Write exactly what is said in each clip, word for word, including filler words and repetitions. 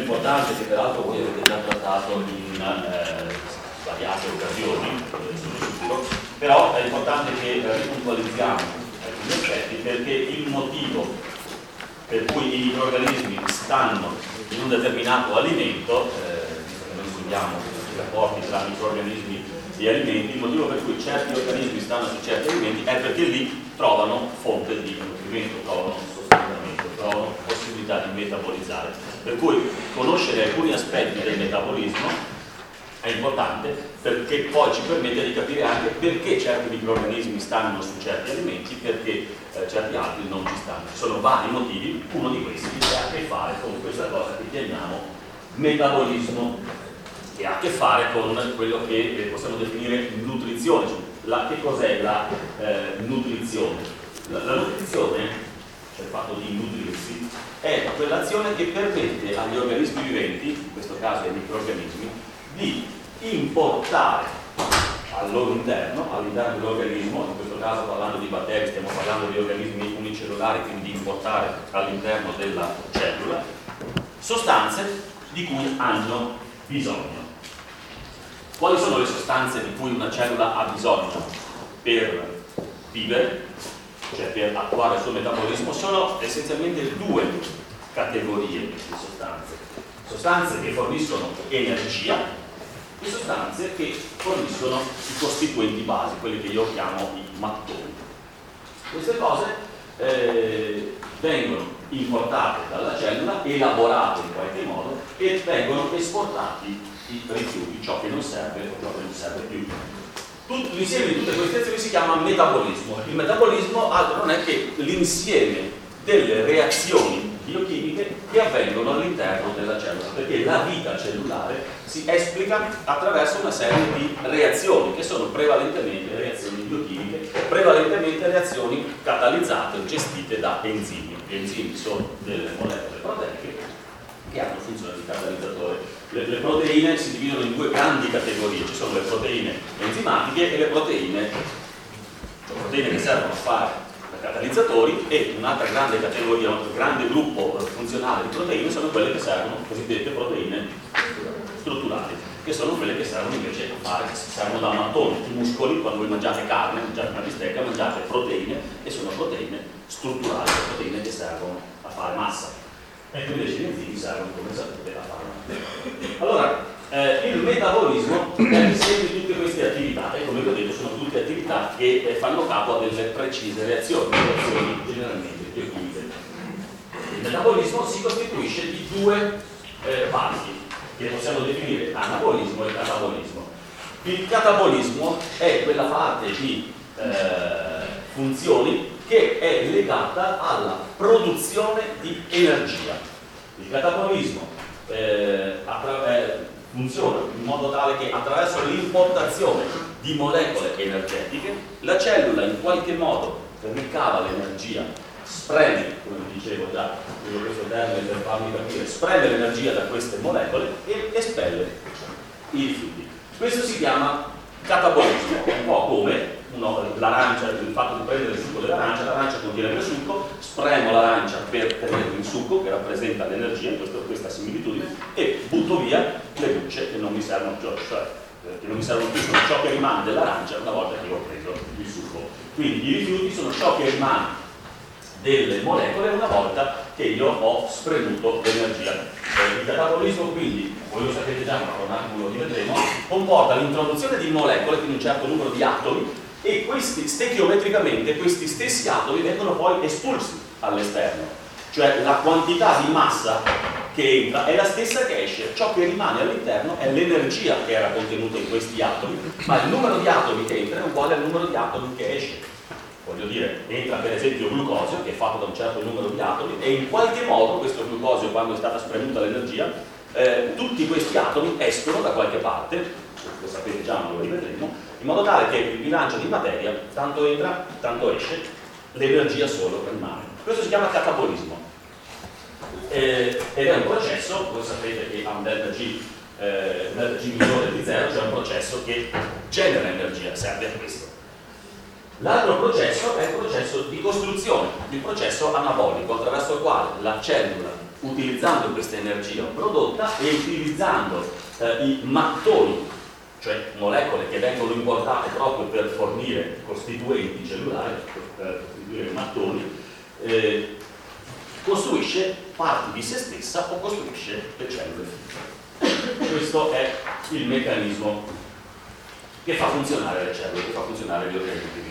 importante che peraltro voi avete già trattato in eh, svariate occasioni, però è importante che ripuntualizziamo alcuni aspetti, perché il motivo per cui i microrganismi stanno in un determinato alimento, eh, visto che noi studiamo i rapporti tra microrganismi e alimenti, il motivo per cui certi organismi stanno su certi alimenti è perché lì trovano fonte di nutrimento, trovano sostentamento, trovano possibilità di metabolizzare. Per cui conoscere alcuni aspetti del metabolismo è importante, perché poi ci permette di capire anche perché certi microrganismi stanno su certi alimenti, perché eh, certi altri non ci stanno. Ci sono vari motivi, uno di questi ha a che fare con questa cosa che chiamiamo metabolismo, che ha a che fare con quello che eh, possiamo definire nutrizione. La, che cos'è la eh, nutrizione? La, la nutrizione, cioè il fatto di nutrirsi, è quell'azione che permette agli organismi viventi, in questo caso ai microrganismi, di importare al loro interno, all'interno dell'organismo, in questo caso parlando di batteri, stiamo parlando di organismi unicellulari, quindi importare all'interno della cellula sostanze di cui hanno bisogno. Quali sono le sostanze di cui una cellula ha bisogno per vivere, cioè per attuare il suo metabolismo? Sono essenzialmente due categorie di sostanze. Sostanze che forniscono energia e sostanze che forniscono i costituenti basi, quelli che io chiamo i mattoni. Queste cose eh, vengono importate dalla cellula, elaborate in qualche modo e vengono esportati i rifiuti, ciò che non serve o ciò che non serve più. Tutto, l'insieme di tutte queste azioni si chiama metabolismo. Il metabolismo altro non è che l'insieme delle reazioni biochimiche che avvengono all'interno della cellula, perché la vita cellulare si esplica attraverso una serie di reazioni che sono prevalentemente reazioni biochimiche, prevalentemente reazioni catalizzate o gestite da enzimi. Gli enzimi sono delle molecole proteiche che hanno funzione di catalizzatore. Le, le proteine si dividono in due grandi categorie: ci sono le proteine enzimatiche e le proteine, cioè proteine che servono a fare catalizzatori, e un'altra grande categoria, un altro grande gruppo funzionale di proteine sono quelle che servono, cosiddette proteine strutturali, che sono quelle che servono invece a fare, che servono da mattoni. I muscoli, quando voi mangiate carne, mangiate una bistecca, mangiate proteine, e sono proteine strutturali, proteine che servono a fare massa, mentre invece gli enzimi servono, come sapete, a fare massa. Allora, Eh, il metabolismo è l'insieme di tutte queste attività, e come vi ho detto sono tutte attività che eh, fanno capo a delle precise reazioni, reazioni generalmente biochimiche. Il metabolismo si costituisce di due eh, parti che possiamo definire anabolismo e catabolismo. Il catabolismo è quella parte di eh, funzioni che è legata alla produzione di energia. Il catabolismo eh, attraverso funziona in modo tale che attraverso l'importazione di molecole energetiche la cellula in qualche modo ricava l'energia, spreme, come vi dicevo già, uso questo termine per farvi capire, spreme l'energia da queste molecole e espelle i rifiuti. Questo si chiama catabolismo, è un po' come l'arancia, il fatto di prendere il succo dell'arancia. L'arancia contiene del succo, spremo l'arancia per tenere il succo che rappresenta l'energia in questo, questa similitudine, e butto via le bucce che non mi servono più, cioè che non mi servono più, sono ciò che rimane dell'arancia una volta che io ho preso il succo. Quindi i rifiuti sono ciò che rimane delle molecole una volta che io ho spremuto l'energia. Eh, il catabolismo, quindi, voi lo sapete già, ma un attimo lo rivedremo, comporta l'introduzione di molecole, quindi un certo numero di atomi, e questi, stechiometricamente, questi stessi atomi vengono poi espulsi all'esterno. Cioè la quantità di massa che entra è la stessa che esce, ciò che rimane all'interno è l'energia che era contenuta in questi atomi, ma il numero di atomi che entra è uguale al numero di atomi che esce. Voglio dire, entra per esempio glucosio, che è fatto da un certo numero di atomi, e in qualche modo questo glucosio, quando è stata spremuta l'energia, eh, tutti questi atomi escono da qualche parte, lo sapete già, ma lo rivedremo, in modo tale che il bilancio di materia tanto entra, tanto esce, l'energia solo rimane. Questo si chiama catabolismo. Eh, ed è un processo, voi sapete che ha un delta G, eh, delta G minore di zero, cioè un processo che genera energia, serve a questo. L'altro processo è il processo di costruzione, il processo anabolico, attraverso il quale la cellula utilizzando questa energia prodotta e utilizzando eh, i mattoni, cioè molecole che vengono importate proprio per fornire costituenti cellulari, per costituire mattoni, eh, costruisce parti di se stessa o costruisce le cellule. Questo è il meccanismo che fa funzionare le cellule, che fa funzionare gli organismi vivi.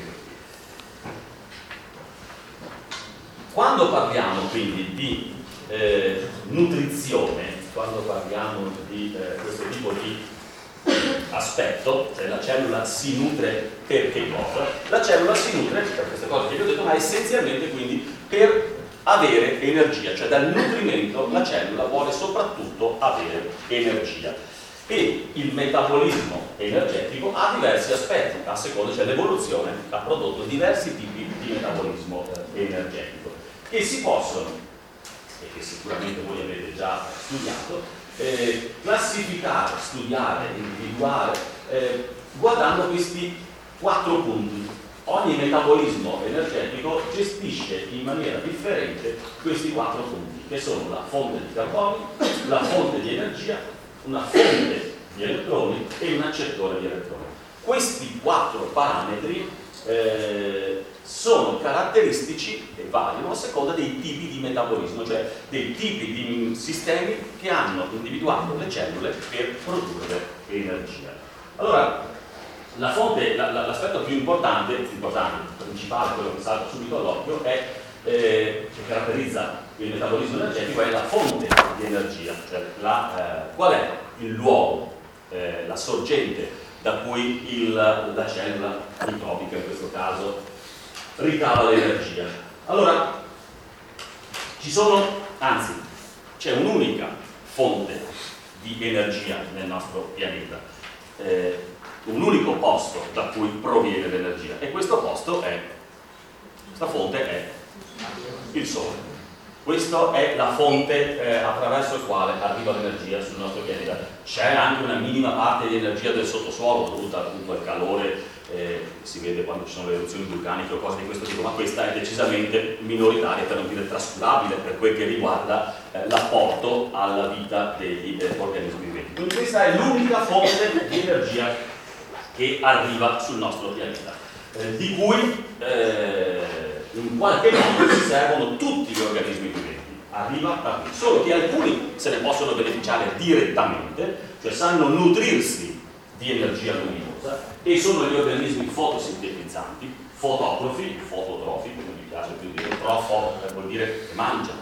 Quando parliamo quindi di eh, nutrizione, quando parliamo di eh, questo tipo di aspetto, cioè la cellula si nutre per che cosa? La cellula si nutre per queste cose che vi ho detto, ma essenzialmente quindi per avere energia, cioè dal nutrimento la cellula vuole soprattutto avere energia. E il metabolismo energetico ha diversi aspetti, a seconda, cioè l'evoluzione ha prodotto diversi tipi di metabolismo eh, energetico che si possono, e che sicuramente voi avete già studiato, eh, classificare, studiare, individuare, eh, guardando questi quattro punti. Ogni metabolismo energetico gestisce in maniera differente questi quattro punti, che sono la fonte di carbonio, la fonte di energia, una fonte di elettroni e un accettore di elettroni. Questi quattro parametri eh, sono caratteristici e variano a seconda dei tipi di metabolismo, cioè dei tipi di sistemi che hanno individuato le cellule per produrre energia. Allora, la fonte, la, la, l'aspetto più importante, importante, principale, quello che salta subito all'occhio, è eh, che caratterizza il metabolismo energetico, è la fonte di energia, cioè la, eh, qual è il luogo, eh, la sorgente da cui il, la cellula microbica in questo caso ricava l'energia. Allora, ci sono, anzi, c'è un'unica fonte di energia nel nostro pianeta, eh, un unico posto da cui proviene l'energia, e questo posto è, questa fonte è il Sole. Questa è la fonte eh, attraverso la quale arriva l'energia sul nostro pianeta. C'è anche una minima parte di energia del sottosuolo dovuta appunto al calore, eh, si vede quando ci sono le eruzioni vulcaniche o cose di questo tipo, ma questa è decisamente minoritaria, per non dire trascurabile, per quel che riguarda eh, l'apporto alla vita degli eh, organismi viventi. Quindi questa è l'unica fonte di energia che arriva sul nostro pianeta, eh, di cui eh, in qualche modo si servono tutti gli organismi viventi. Arriva da qui, solo che alcuni se ne possono beneficiare direttamente, cioè sanno nutrirsi di energia luminosa, e sono gli organismi fotosintetizzanti, fototrofi, fototrofi, come mi piace più dire, trofo vuol dire che mangiano,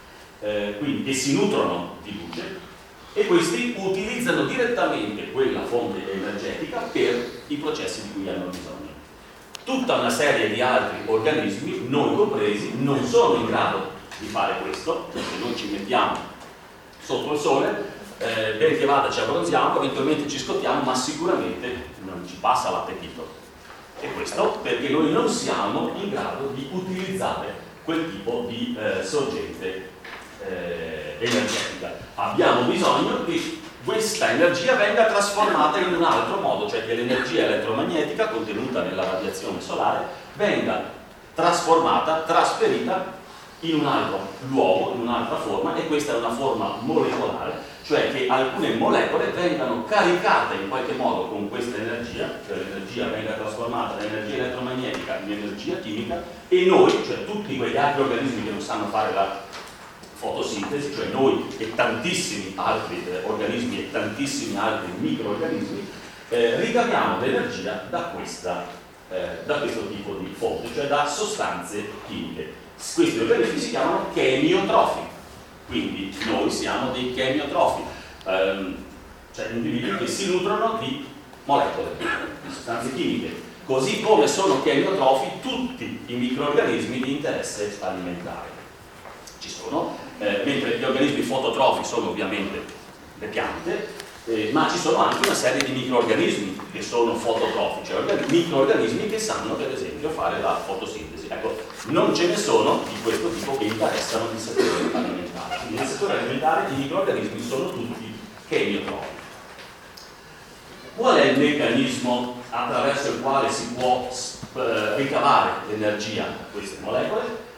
eh, quindi che si nutrono di luce, e questi utilizzano direttamente quella fonte energetica per i processi di cui hanno bisogno. Tutta una serie di altri organismi, noi compresi, non sono in grado di fare questo, perché noi ci mettiamo sotto il sole, eh, ben che vada ci abbronziamo, eventualmente ci scottiamo, ma sicuramente non ci passa l'appetito. E questo perché noi non siamo in grado di utilizzare quel tipo di eh, sorgente eh, energetica. Abbiamo bisogno che questa energia venga trasformata in un altro modo, cioè che l'energia elettromagnetica contenuta nella radiazione solare venga trasformata, trasferita in un altro luogo, in un'altra forma, e questa è una forma molecolare, cioè che alcune molecole vengano caricate in qualche modo con questa energia, cioè l'energia venga trasformata da energia elettromagnetica in energia chimica, e noi, cioè tutti quegli altri organismi che non sanno fare la fotosintesi, cioè noi e tantissimi altri eh, organismi e tantissimi altri microorganismi, eh, ricaviamo l'energia da, questa, eh, da questo tipo di fonte, cioè da sostanze chimiche. Questi organismi si chiamano chemiotrofi, quindi noi siamo dei chemiotrofi, ehm, cioè individui che si nutrono di molecole, di sostanze chimiche, così come sono chemiotrofi tutti i microorganismi di interesse alimentare. Ci sono, eh, mentre gli organismi fototrofi sono ovviamente le piante, eh, ma ci sono anche una serie di microorganismi che sono fototrofi, cioè microorganismi che sanno per esempio fare la fotosintesi. Ecco, non ce ne sono di questo tipo che interessano il settore alimentare. Quindi nel settore alimentare i microorganismi sono tutti chemiotrofi. Qual è il meccanismo attraverso il quale si può eh, ricavare l'energia da queste molecole?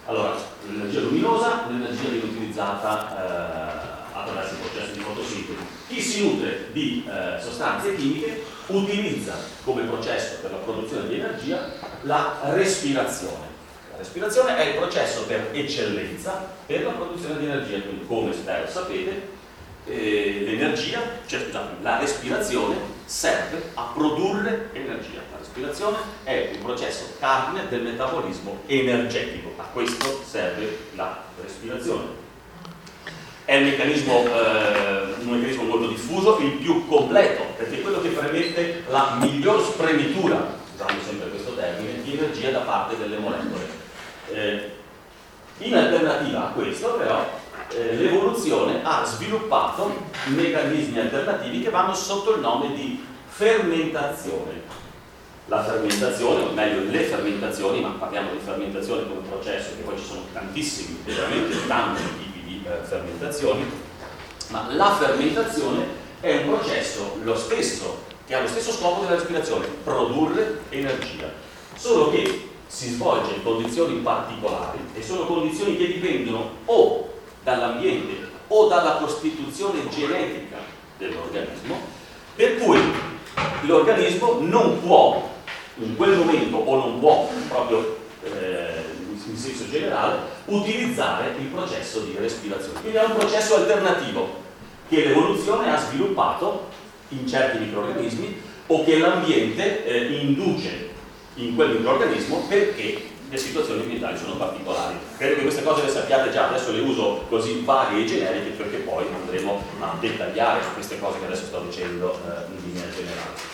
Allora, l'energia luminosa, l'energia viene utilizzata eh, attraverso il processo di fotosintesi. Chi si nutre di eh, sostanze chimiche utilizza come processo per la produzione di energia la respirazione. La respirazione è il processo per eccellenza per la produzione di energia, quindi come spero sapete, eh, l'energia, cioè scusate, la respirazione serve a produrre energia. La respirazione è un processo cardine del metabolismo energetico, a questo serve la respirazione. È un meccanismo, eh, un meccanismo molto diffuso, il più completo, perché è quello che permette la miglior spremitura, usando sempre questo termine, di energia da parte delle molecole. Eh, in alternativa a questo, però, eh, l'evoluzione ha sviluppato meccanismi alternativi che vanno sotto il nome di fermentazione. La fermentazione, o meglio le fermentazioni, ma parliamo di fermentazione come processo, che poi ci sono tantissimi, veramente tanti tipi di eh, fermentazioni, ma la fermentazione è un processo lo stesso, che ha lo stesso scopo della respirazione, produrre energia, solo che si svolge in condizioni particolari e sono condizioni che dipendono o dall'ambiente o dalla costituzione genetica dell'organismo, per cui l'organismo non può in quel momento, o non può proprio eh, in senso generale, utilizzare il processo di respirazione. Quindi è un processo alternativo che l'evoluzione ha sviluppato in certi microrganismi o che l'ambiente eh, induce in quel microrganismo perché le situazioni ambientali sono particolari. Credo che queste cose le sappiate già, adesso le uso così vaghe e generiche perché poi andremo a dettagliare su queste cose che adesso sto dicendo eh, in linea generale.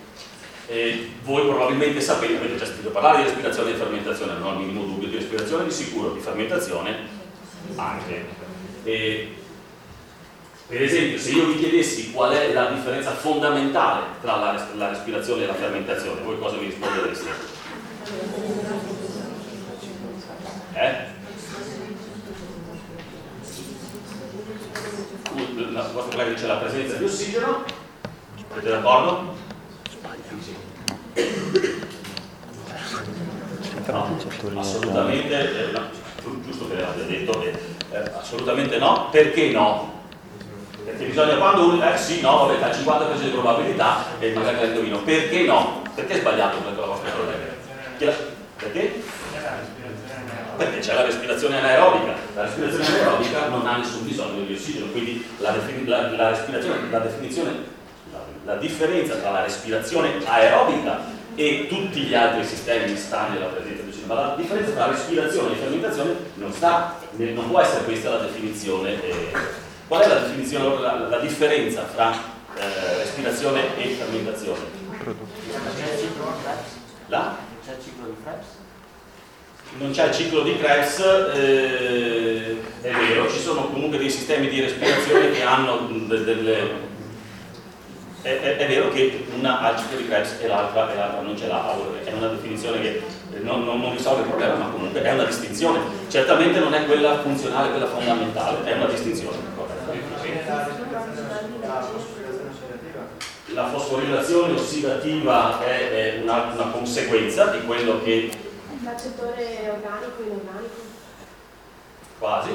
E voi probabilmente sapete, avete già sentito parlare di respirazione e di fermentazione, non ho il minimo dubbio, di respirazione di sicuro, di fermentazione anche. E, per esempio, se io vi chiedessi qual è la differenza fondamentale tra la, la respirazione e la fermentazione, voi cosa mi rispondereste? Eh? La vostra collega dice la presenza di ossigeno, siete d'accordo? No, assolutamente, eh, no, giusto che l'abbiate detto, eh, eh, assolutamente no. Perché no? Perché bisogna, quando uno, eh sì, no, vabbè, al cinquanta per cento di probabilità, e magari la indovino. Perché no? Perché è sbagliato per la vostra collega? Perché? Perché c'è la respirazione anaerobica. La respirazione anaerobica non ha nessun bisogno di ossigeno, quindi la, la, la respirazione, la definizione, la, la differenza tra la respirazione aerobica e tutti gli altri sistemi sta nella presenza di ossigeno, ma la differenza tra respirazione e fermentazione non sta, non può essere questa la definizione. Eh, qual è la definizione, la, la differenza tra eh, respirazione e fermentazione? La? C'è il ciclo di Krebs? Non c'è il ciclo di Krebs, eh, è vero, ci sono comunque dei sistemi di respirazione che hanno de, delle... È, è, è vero che una ha il ciclo di Krebs e l'altra, e l'altra non ce l'ha, è una definizione che non, non, non risolve il problema, ma comunque è una distinzione. Certamente non è quella funzionale, quella fondamentale, è una distinzione. La fosforilazione ossidativa è, è una, una conseguenza di quello che... L'accettore organico e inorganico? Quasi.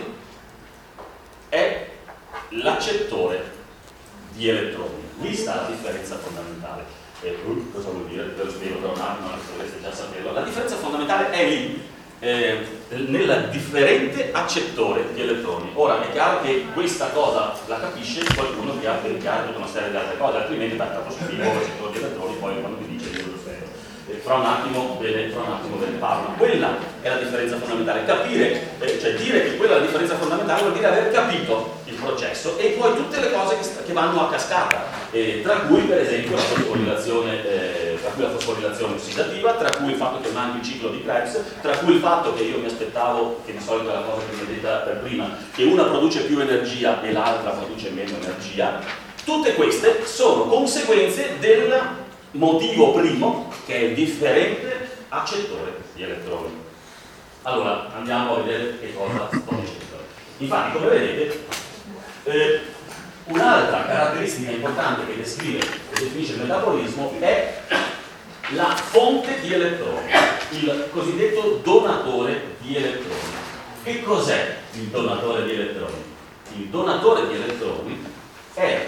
È l'accettore di elettroni. Lì sta la differenza fondamentale. E uh, cosa vuol dire? Ve lo spiego tra un attimo, dovreste già saperlo. La differenza fondamentale è lì, eh, nel differente accettore di elettroni. Ora è chiaro che questa cosa la capisce qualcuno che ha ben chiaro tutta una serie di altre cose, altrimenti beh, tanto su vivo l'accettore di elettroni, poi quando vi dice io lo spiego. Eh, fra un attimo ve ne, fra un attimo ve ne parlo. Quella è la differenza fondamentale. Capire, eh, cioè dire che quella è la differenza fondamentale vuol dire aver capito il processo e poi tutte le cose che, che vanno a cascata. Eh, tra cui per esempio la fosforilazione, eh, tra cui la fosforilazione ossidativa, tra cui il fatto che manchi il ciclo di Krebs, tra cui il fatto che io mi aspettavo, che di solito è la cosa che mi è detta per prima, che una produce più energia e l'altra produce meno energia. Tutte queste sono conseguenze del motivo primo, che è il differente accettore di elettroni. Allora andiamo a vedere che cosa sto dicendo. Infatti, come vedete, eh, un'altra caratteristica importante che descrive e definisce il metabolismo è la fonte di elettroni, il cosiddetto donatore di elettroni. Che cos'è il donatore di elettroni? Il donatore di elettroni è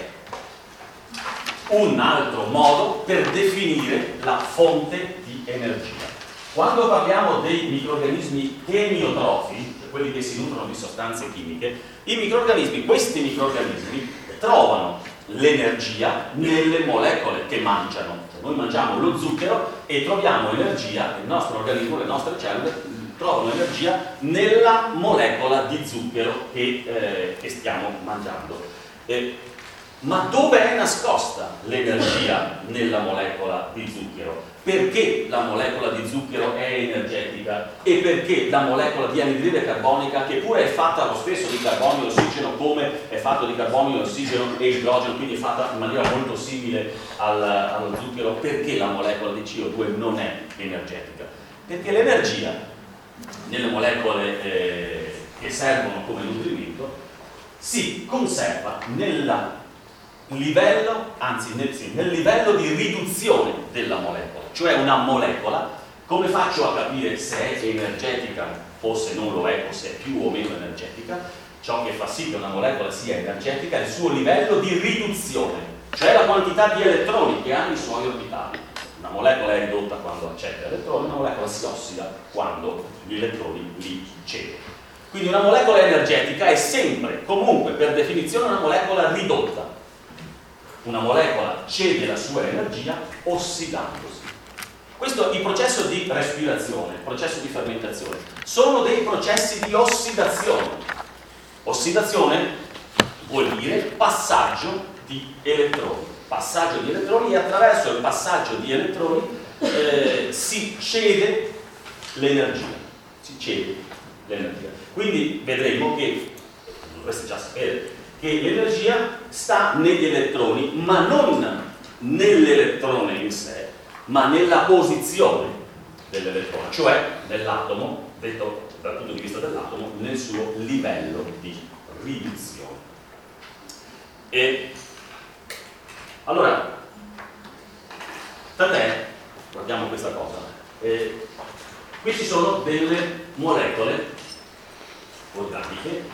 un altro modo per definire la fonte di energia. Quando parliamo dei microrganismi chemiotrofi, cioè quelli che si nutrono di sostanze chimiche, i microrganismi, questi microrganismi trovano l'energia nelle molecole che mangiano. Cioè noi mangiamo lo zucchero e troviamo energia, il nostro organismo, le nostre cellule trovano energia nella molecola di zucchero che, eh, che stiamo mangiando. Eh, ma dove è nascosta l'energia nella molecola di zucchero? Perché la molecola di zucchero è energetica e perché la molecola di anidride carbonica, che pure è fatta lo stesso di carbonio e ossigeno come è fatto di carbonio, ossigeno e idrogeno, quindi è fatta in maniera molto simile al, allo zucchero, perché la molecola di C O due non è energetica? Perché l'energia nelle molecole eh, che servono come nutrimento si conserva nella livello, anzi nel, sì, nel livello di riduzione della molecola, cioè una molecola, come faccio a capire se è energetica o se non lo è o se è più o meno energetica? Ciò che fa sì che una molecola sia energetica è il suo livello di riduzione, cioè la quantità di elettroni che hanno i suoi orbitali. Una molecola è ridotta quando accetta elettroni, una molecola si ossida quando gli elettroni li cedono. Quindi una molecola energetica è sempre, comunque, per definizione una molecola ridotta. Una molecola cede la sua energia ossidandosi. Questo è il processo di respirazione, il processo di fermentazione. Sono dei processi di ossidazione. Ossidazione vuol dire passaggio di elettroni. Passaggio di elettroni e attraverso il passaggio di elettroni eh, si cede l'energia. Si cede l'energia. Quindi vedremo che, dovreste già sapere, che l'energia sta negli elettroni, ma non nell'elettrone in sé, ma nella posizione dell'elettrone, cioè nell'atomo, detto dal punto di vista dell'atomo, nel suo livello di riduzione. E allora, tant'è, guardiamo questa cosa, eh, qui ci sono delle molecole organiche,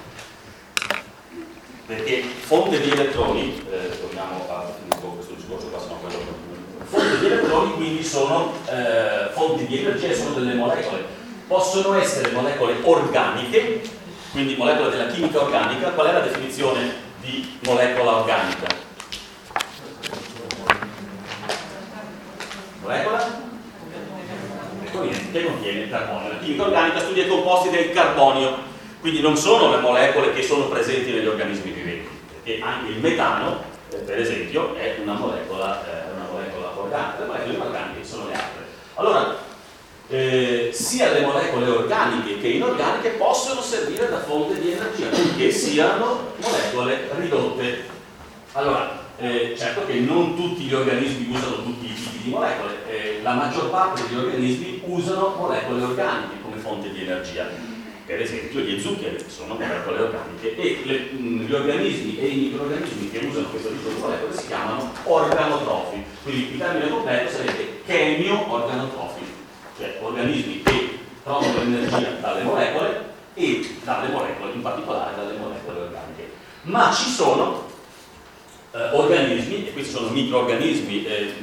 perché fonte di elettroni, eh, torniamo a questo discorso qua, sennò quello fonte di elettroni quindi sono eh, fonti di energia, sono delle molecole, possono essere molecole organiche, quindi molecole della chimica organica. Qual è la definizione di molecola organica? Molecola che contiene carbonio. La chimica organica studia i composti del carbonio. Quindi non sono le molecole che sono presenti negli organismi viventi, perché anche il metano, eh, per esempio, è una molecola, eh, una molecola organica. Le molecole inorganiche sono le altre. Allora, eh, sia le molecole organiche che inorganiche possono servire da fonte di energia, purché siano molecole ridotte. Allora, eh, certo che non tutti gli organismi usano tutti i tipi di molecole, eh, la maggior parte degli organismi usano molecole organiche come fonte di energia. Per esempio gli zuccheri sono molecole organiche e le, mh, gli organismi e i microrganismi che usano questo tipo di molecole si chiamano organotrofi. Quindi il termine completo sarebbe chemio-organotrofi, cioè organismi che trovano l'energia dalle molecole e dalle molecole, in particolare dalle molecole organiche. Ma ci sono eh, organismi, e questi sono microorganismi eh,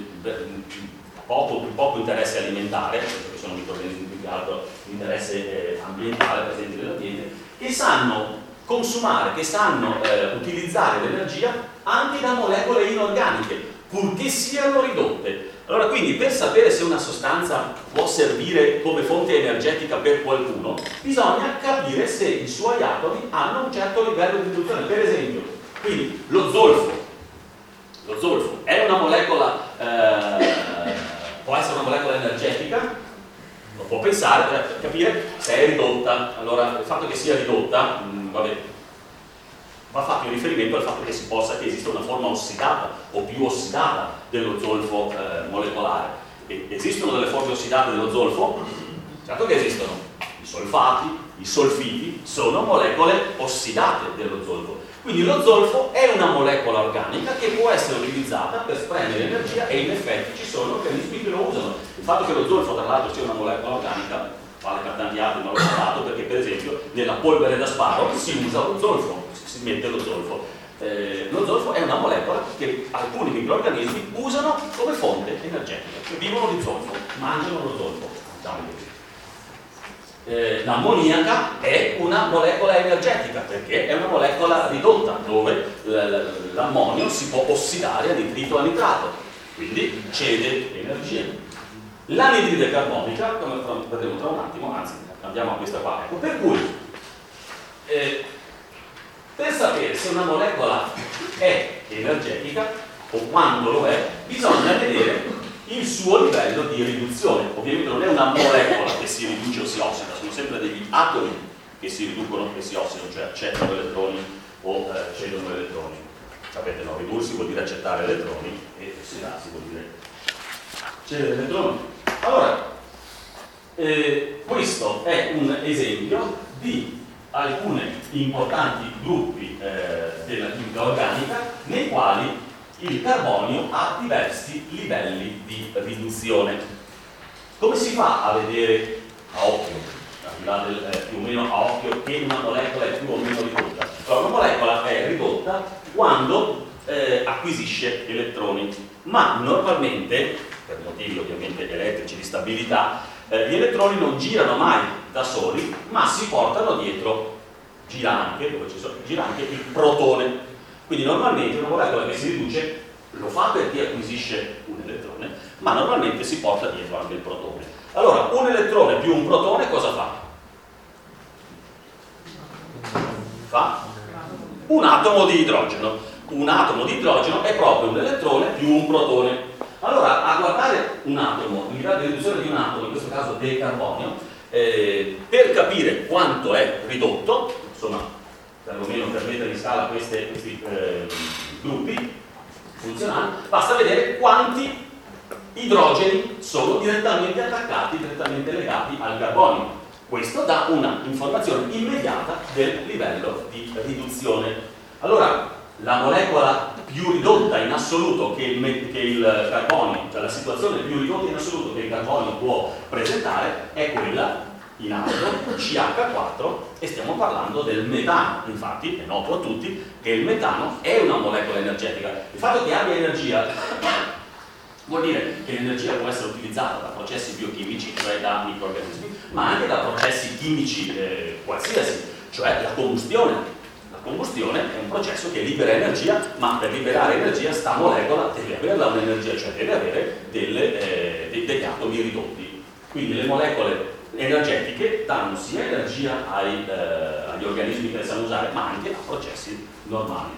poco, poco interesse alimentare, perché sono microorganismi più che altro di interesse eh, ambientale presenti nell'ambiente, che sanno consumare, che sanno eh, utilizzare l'energia anche da molecole inorganiche, purché siano ridotte. Allora, quindi, per sapere se una sostanza può servire come fonte energetica per qualcuno, bisogna capire se i suoi atomi hanno un certo livello di riduzione. Per esempio, quindi lo zolfo. Lo zolfo è una molecola, eh, può essere una molecola energetica, lo può pensare per capire se è ridotta. Allora, il fatto che sia ridotta, mh, vabbè, va fatto in riferimento al fatto che si possa, che esista una forma ossidata o più ossidata dello zolfo eh, molecolare. E esistono delle forme ossidate dello zolfo? Certo che esistono. I solfati, i solfiti sono molecole ossidate dello zolfo. Quindi lo zolfo è una molecola organica che può essere utilizzata per spremere energia, e in effetti ci sono organismi che lo usano. Il fatto che lo zolfo tra l'altro sia una molecola organica vale per tanti altri, ma l'ho citato perché per esempio nella polvere da sparo si usa lo zolfo, si mette lo zolfo. Eh, lo zolfo è una molecola che alcuni microorganismi usano come fonte energetica, che vivono di zolfo, mangiano lo zolfo. Eh, l'ammoniaca è una molecola energetica perché è una molecola ridotta dove l'ammonio si può ossidare a nitrito a nitrato, quindi cede energia. L'anidride carbonica, come vedremo tra un attimo, anzi andiamo a questa qua, ecco, per cui eh, per sapere se una molecola è energetica o quando lo è, bisogna vedere il suo livello di riduzione. Ovviamente non è una molecola che si riduce o si ossida, sono sempre degli atomi che si riducono e si ossidano, cioè accettano elettroni o eh, cedono elettroni. Sapete, no? Ridursi vuol dire accettare elettroni e ossidarsi vuol dire cedere elettroni. Allora, eh, questo è un esempio di alcuni importanti gruppi eh, della chimica organica nei quali il carbonio ha diversi livelli di riduzione. Come si fa a vedere a occhio, eh, più o meno a occhio, che una molecola è più o meno ridotta? Allora, una molecola è ridotta quando eh, acquisisce elettroni, ma normalmente, per motivi ovviamente elettrici di stabilità, eh, gli elettroni non girano mai da soli, ma si portano dietro, gira anche, dove ci sono, gira anche il protone. Quindi normalmente una molecola che si riduce lo fa perché acquisisce un elettrone, ma normalmente si porta dietro anche il protone. Allora, un elettrone più un protone cosa fa? Fa un atomo di idrogeno. Un atomo di idrogeno è proprio un elettrone più un protone. Allora, a guardare un atomo, il livello di riduzione di un atomo, in questo caso del carbonio, eh, per capire quanto è ridotto, insomma, perlomeno per mettere in scala queste, questi eh, gruppi funzionali, basta vedere quanti idrogeni sono direttamente attaccati, direttamente legati al carbonio. Questo dà una informazione immediata del livello di riduzione. Allora, la molecola più ridotta in assoluto che il, che il carbonio, cioè la situazione più ridotta in assoluto che il carbonio può presentare è quella in alto, C H quattro, e stiamo parlando del metano. Infatti è noto a tutti che il metano è una molecola energetica. Il fatto che abbia energia vuol dire che l'energia può essere utilizzata da processi biochimici, cioè da microorganismi, ma anche da processi chimici eh, qualsiasi, cioè la combustione. La combustione è un processo che libera energia, ma per liberare energia sta molecola deve averla un'energia, cioè deve avere delle, eh, de- degli atomi ridotti. Quindi le molecole energetiche danno sia energia ai, eh, agli organismi che le sanno usare, ma anche a processi normali,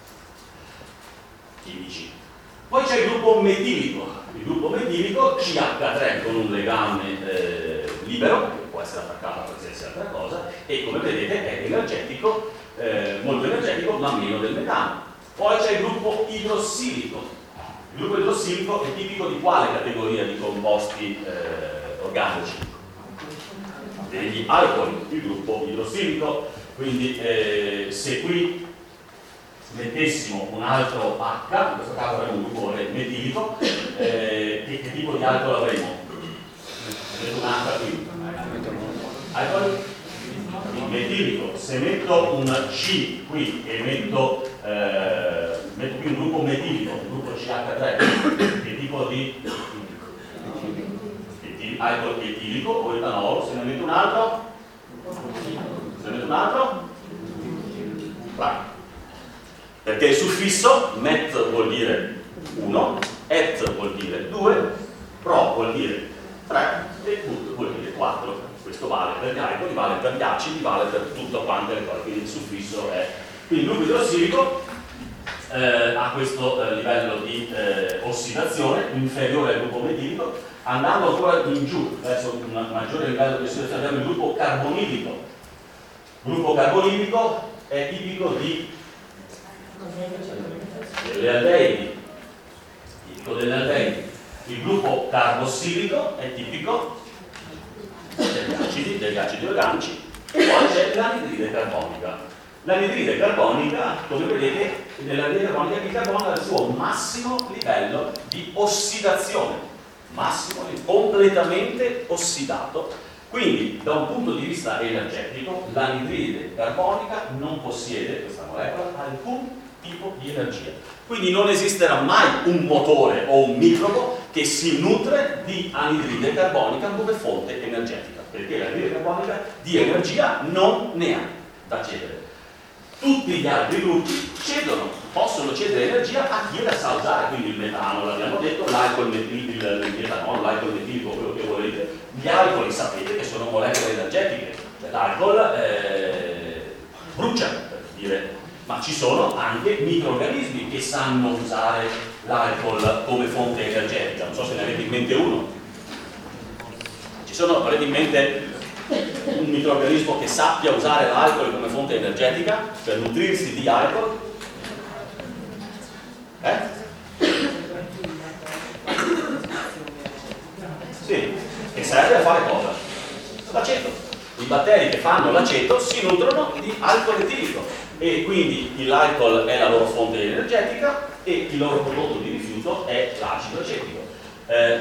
chimici. Poi c'è il gruppo metilico. Il gruppo metilico C H tre con un legame eh, libero, che può essere attaccato a qualsiasi altra cosa, e come vedete è energetico, eh, molto energetico, ma meno del metano. Poi c'è il gruppo idrossilico. Il gruppo idrossilico è tipico di quale categoria di composti eh, organici? Degli alcoli, il gruppo idrossilico. Quindi eh, se qui mettessimo un altro H, in questo caso avremo un gruppo metilico, eh, che, che tipo di alcol avremo? Metto un H qui. Alcol metilico. Se metto un C qui e metto, eh, metto qui un gruppo metilico, un gruppo C H tre, che tipo di alcol etilico o etanolo? Se ne metto un altro? Se ne metto un altro? Vai. Perché il suffisso met vuol dire uno, et vuol dire due, pro vuol dire tre e ut vuol dire quattro. Questo vale per gli alcoli, vale per gli acidi, vale per tutto quante le cose, quindi il suffisso è. Quindi il gruppo idrossilico eh, ha questo eh, livello di eh, ossidazione inferiore al gruppo metilico. Andando ancora in giù verso un maggiore livello di ossidazione abbiamo il gruppo carbonilico. Il gruppo carbonilico è tipico di delle aldeidi, tipico delle aldeidi. Il gruppo carbossilico è tipico degli acidi, degli acidi organici, e poi c'è l'anidride carbonica. L'anidride carbonica, come vedete, nell'anidride carbonica il carbonio ha il suo massimo livello di ossidazione, massimo, completamente ossidato Quindi da un punto di vista energetico l'anidride carbonica non possiede, questa molecola, alcun tipo di energia. Quindi non esisterà mai un motore o un microbo che si nutre di anidride carbonica come fonte energetica, perché l'anidride carbonica di energia non ne ha da cedere. Tutti gli altri gruppi cedono, possono cedere energia a chi la sa usare, quindi il metano, l'abbiamo detto, l'alcol metilico, il metanolo, l'alcol metilico, quello che volete. Gli alcoli sapete che sono molecole energetiche, cioè l'alcol eh, brucia, per dire, ma ci sono anche microrganismi che sanno usare l'alcol come fonte energetica. Non so se ne avete in mente uno. Ci sono, avete in mente un microrganismo che sappia usare l'alcol come fonte energetica per nutrirsi di alcol? Eh? Sì, che serve a fare cosa? L'aceto. I batteri che fanno l'aceto si nutrono di alcol etilico e quindi l'alcol è la loro fonte energetica e il loro prodotto di rifiuto è l'acido acetico. Eh,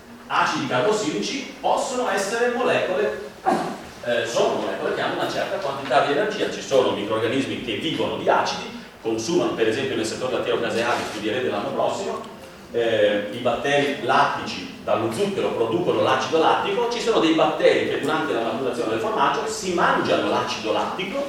acidi carbossilici possono essere molecole Eh, sono molecole che hanno una certa quantità di energia. Ci sono microrganismi che vivono di acidi, consumano, per esempio nel settore lattiero-caseari, studierete l'anno prossimo, eh, i batteri lattici dallo zucchero producono l'acido lattico. Ci sono dei batteri che durante la maturazione del formaggio si mangiano l'acido lattico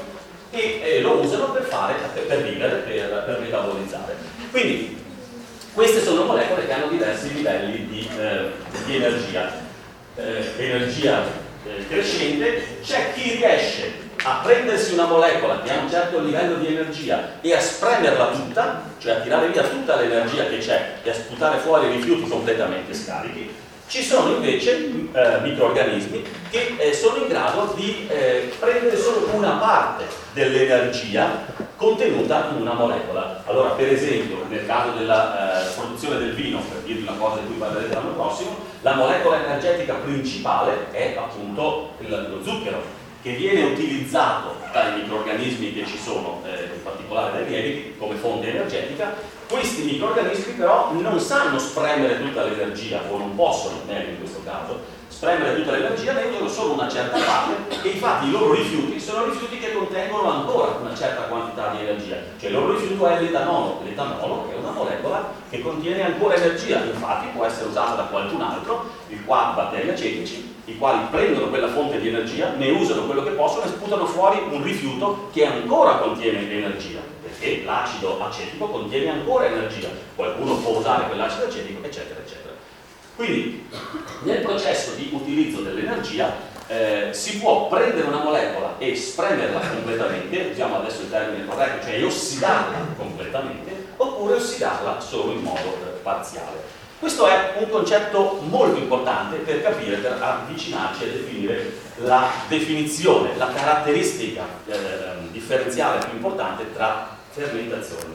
e eh, lo usano per fare, per, per vivere, per, per metabolizzare. Quindi queste sono molecole che hanno diversi livelli di, eh, di energia. Eh, energia crescente. C'è chi riesce a prendersi una molecola che ha un certo livello di energia e a spremerla tutta, cioè a tirare via tutta l'energia che c'è e a sputare fuori i rifiuti completamente scarichi. Ci sono invece eh, microrganismi che eh, sono in grado di eh, prendere solo una parte dell'energia contenuta in una molecola. Allora, per esempio, nel caso della eh, produzione del vino, per dirvi una cosa di cui parlerete l'anno prossimo, la molecola energetica principale è appunto il, lo zucchero, che viene utilizzato dai microrganismi che ci sono, eh, in particolare dai lieviti, come fonte energetica. Questi microrganismi però non sanno spremere tutta l'energia, o non possono, meglio in questo caso, spremere tutta l'energia, ne usano solo una certa parte e infatti i loro rifiuti sono rifiuti che contengono ancora una certa quantità di energia. Cioè il loro rifiuto è l'etanolo, l'etanolo che è una molecola che contiene ancora energia, infatti può essere usata da qualcun altro, i quali batteri acetici, i quali prendono quella fonte di energia, ne usano quello che possono e sputano fuori un rifiuto che ancora contiene energia, perché l'acido acetico contiene ancora energia, qualcuno può usare quell'acido acetico, eccetera, eccetera. Quindi nel processo di utilizzo dell'energia eh, si può prendere una molecola e spremerla completamente, usiamo adesso il termine corretto, cioè ossidarla completamente, oppure ossidarla solo in modo eh, parziale. Questo è un concetto molto importante per capire, per avvicinarci a definire la definizione, la caratteristica eh, differenziale più importante tra fermentazione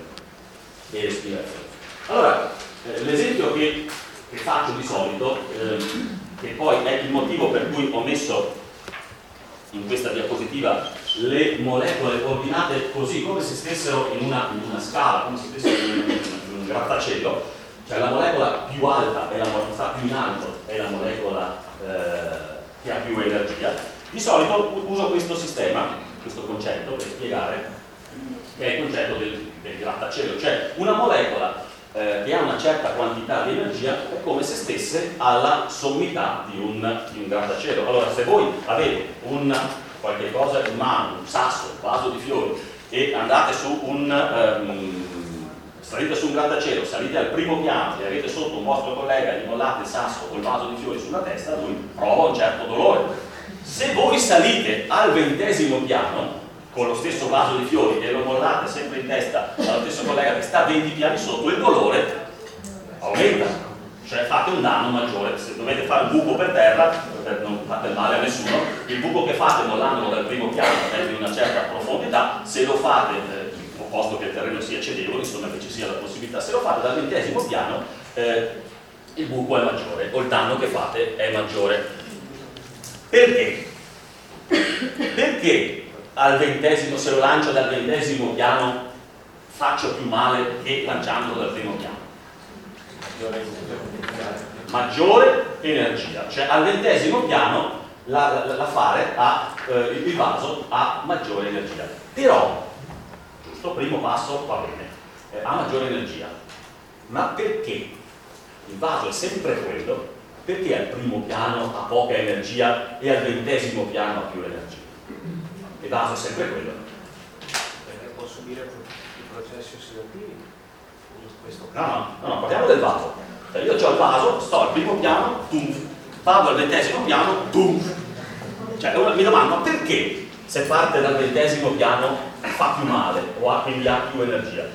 e respirazione. Allora, eh, l'esempio che, che faccio di solito, eh, che poi è il motivo per cui ho messo in questa diapositiva le molecole ordinate così, come se stessero in una, in una scala, come se stessero in un, in un grattacielo. Cioè la molecola più alta è la molecola più in alto è la molecola eh, che ha più energia. Di solito uso questo sistema, questo concetto per spiegare, che è il concetto del, del grattacielo, cioè una molecola eh, che ha una certa quantità di energia è come se stesse alla sommità di un, di un grattacielo. Allora, se voi avete un qualche cosa in mano, un sasso, un vaso di fiori, e andate su un um, salite su un grattacielo, salite al primo piano e avete sotto un vostro collega, gli mollate il sasso o il vaso di fiori sulla testa, lui prova un certo dolore. Se voi salite al ventesimo piano con lo stesso vaso di fiori e lo mollate sempre in testa allo stesso collega che sta venti piani sotto, il dolore aumenta, cioè fate un danno maggiore. Se dovete fare un buco per terra, non fate male a nessuno, il buco che fate mollandolo dal primo piano è di una certa profondità, se lo fate eh, posto che il terreno sia cedevole, insomma che ci sia la possibilità, se lo fate dal ventesimo piano eh, il buco è maggiore o il danno che fate è maggiore. Perché? Perché al ventesimo, se lo lancio dal ventesimo piano faccio più male che lanciandolo dal primo piano? Maggiore energia, cioè al ventesimo piano l'affare ha, eh, il vaso ha maggiore energia. Però, giusto, primo passo va bene, eh, ha maggiore energia. Ma perché il vaso è sempre quello? Perché al primo piano ha poca energia e al ventesimo piano ha più energia? Il vaso è sempre quello. Perché può subire i processi ossidativi. Questo No, no, no, no, parliamo del vaso. Cioè io ho il vaso, sto al primo piano, tum, vado al ventesimo piano, tum. Cioè mi domando perché se parte dal ventesimo piano fa più male o ha, quindi ha più energia?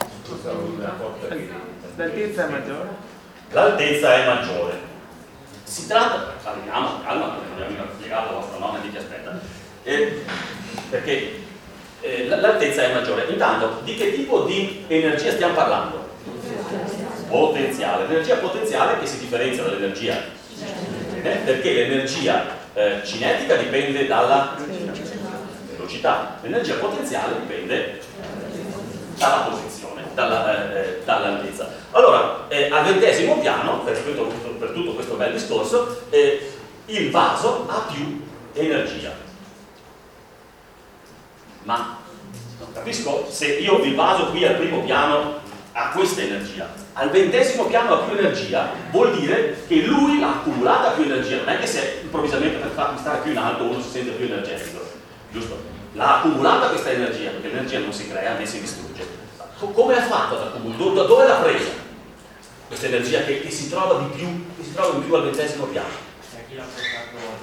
L'altezza è maggiore? L'altezza è maggiore. Si tratta, andiamo, calma, non abbiamo spiegato la vostra nonna di chi aspetta, eh, perché eh, l'altezza è maggiore. Intanto, di che tipo di energia stiamo parlando? Potenziale. L'energia potenziale che si differenzia dall'energia eh, perché l'energia eh, cinetica dipende dalla velocità, l'energia potenziale dipende dalla posizione, dalla, eh, dall'altezza. Allora, eh, al ventesimo piano, per tutto, per tutto questo bel discorso, eh, il vaso ha più energia. Ma non capisco, se io il vaso qui al primo piano ha questa energia, al ventesimo piano ha più energia, vuol dire che lui l'ha accumulata più energia, non è che se improvvisamente per farmi stare più in alto uno si sente più energetico, giusto? L'ha accumulata questa energia, perché l'energia non si crea né si distrugge. Come ha fatto ad accumulare? Da dove l'ha presa? Questa energia che, che si trova di più, che si trova di più al ventesimo piano. Da chi l'ha portato?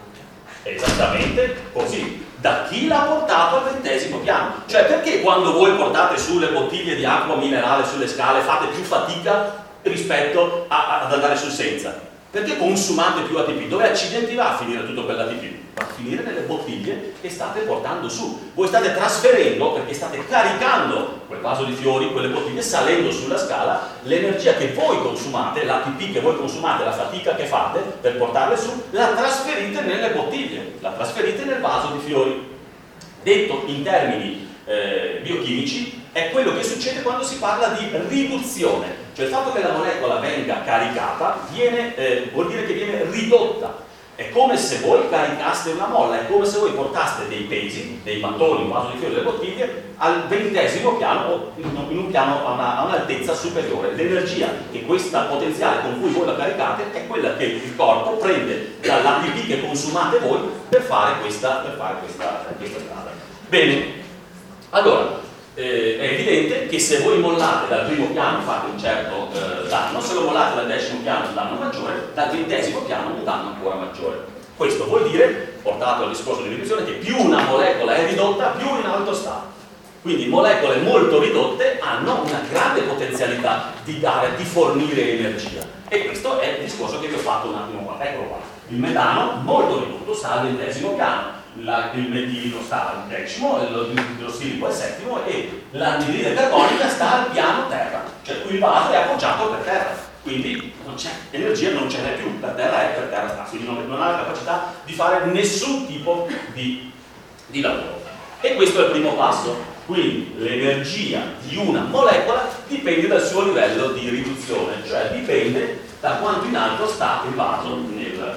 Esattamente così. Da chi l'ha portato al ventesimo piano? Cioè, perché quando voi portate sulle bottiglie di acqua minerale sulle scale fate più fatica rispetto a, a, ad andare sul senza? Perché consumate più A T P? Dove accidenti va a finire tutto quell'A T P? Va a finire nelle bottiglie che state portando su. Voi state trasferendo, perché state caricando quel vaso di fiori, quelle bottiglie, salendo sulla scala, l'energia che voi consumate, l'A T P che voi consumate, la fatica che fate per portarle su, la trasferite nelle bottiglie, la trasferite nel vaso di fiori. Detto in termini eh, biochimici, è quello che succede quando si parla di riduzione. Cioè il fatto che la molecola venga caricata viene, eh, vuol dire che viene ridotta. È come se voi caricaste una molla, è come se voi portaste dei pesi, dei mattoni, un vaso di fiori, delle bottiglie, al ventesimo piano o in un piano a, una, a un'altezza superiore. L'energia che questa potenziale con cui voi la caricate è quella che il corpo prende dall'A T P che consumate voi per fare questa, per fare questa, questa strada. Bene, allora, Eh, è evidente che se voi mollate dal primo piano fate un certo eh, danno, se lo mollate dal decimo piano un danno maggiore, dal ventesimo piano un danno ancora maggiore. Questo vuol dire, portato al discorso di riduzione, che più una molecola è ridotta, più in alto sta. Quindi molecole molto ridotte hanno una grande potenzialità di dare, di fornire energia. E questo è il discorso che vi ho fatto un attimo fa. Eccolo qua. Il metano molto ridotto sta al ventesimo piano. La, il metillo sta al decimo, l'idrossilico al settimo e l'anidride carbonica sta al piano terra, cioè qui il vaso è appoggiato per terra, quindi non c'è energia, non ce n'è più, per terra è, per terra sta, quindi non, non ha la capacità di fare nessun tipo di, di lavoro. E questo è il primo passo, quindi l'energia di una molecola dipende dal suo livello di riduzione, cioè dipende da quanto in alto sta il vaso nel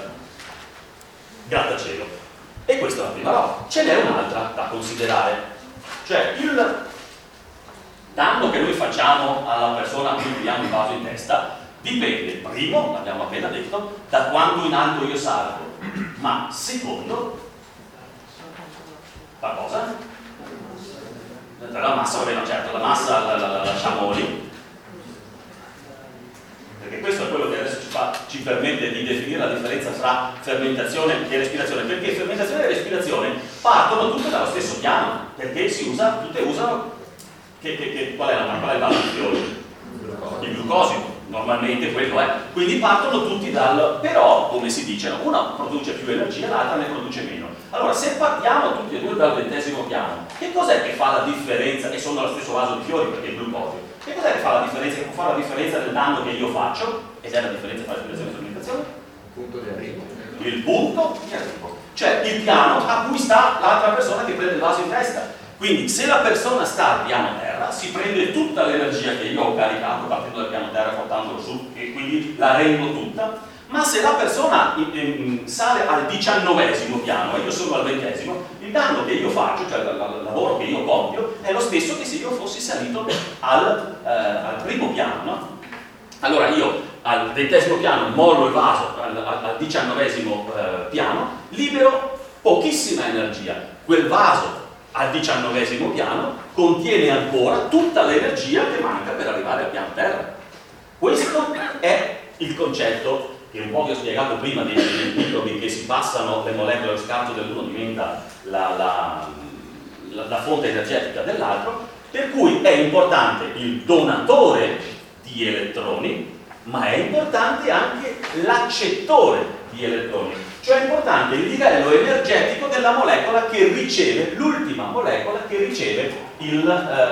grattacielo. E questa è la prima roba. Ce n'è un'altra da considerare, cioè il danno che noi facciamo alla persona a cui tiriamo il vaso in testa dipende, primo, l'abbiamo appena detto, da quanto in alto io salgo, ma secondo, la cosa? La massa, vabbè, no, certo, la massa la, la, la lasciamo lì, perché questo è quello che adesso ci, fa, ci permette di definire la differenza tra fermentazione e respirazione, perché fermentazione e respirazione partono tutte dallo stesso piano, perché si usa, tutte usano, che, che, che, qual è la qual è il vaso di fiori? Il glucosio, normalmente quello è, quindi partono tutti dal, però come si dice, una produce più energia, l'altra ne produce meno. Allora se partiamo tutti e due dal ventesimo piano, che cos'è che fa la differenza, e sono allo stesso vaso di fiori perché è il glucosio, che cos'è che fa la differenza, che può fare la differenza del danno che io faccio, ed è la differenza tra respirazione e fermentazione? Il punto di arrivo. Il punto di arrivo, cioè il piano a cui sta l'altra persona che prende il vaso in testa. Quindi se la persona sta al piano terra, si prende tutta l'energia che io ho caricato partendo dal piano terra portandolo su, e quindi la rendo tutta, Ma se la persona in, in, sale al diciannovesimo piano e io sono al ventesimo, il danno che io faccio, cioè il, il lavoro che io compio, è lo stesso che se io fossi salito al, eh, al primo piano, no? Allora io al ventesimo piano mollo il vaso, al, al, al diciannovesimo eh, piano, libero pochissima energia. Quel vaso al diciannovesimo piano contiene ancora tutta l'energia che manca per arrivare al piano terra. Questo è il concetto che un po' vi ho spiegato prima dei, dei microbi che si passano le molecole, lo scarto dell'uno diventa la, la, la, la fonte energetica dell'altro, per cui è importante il donatore di elettroni, ma è importante anche l'accettore di elettroni, cioè è importante il livello energetico della molecola che riceve, l'ultima molecola che riceve il,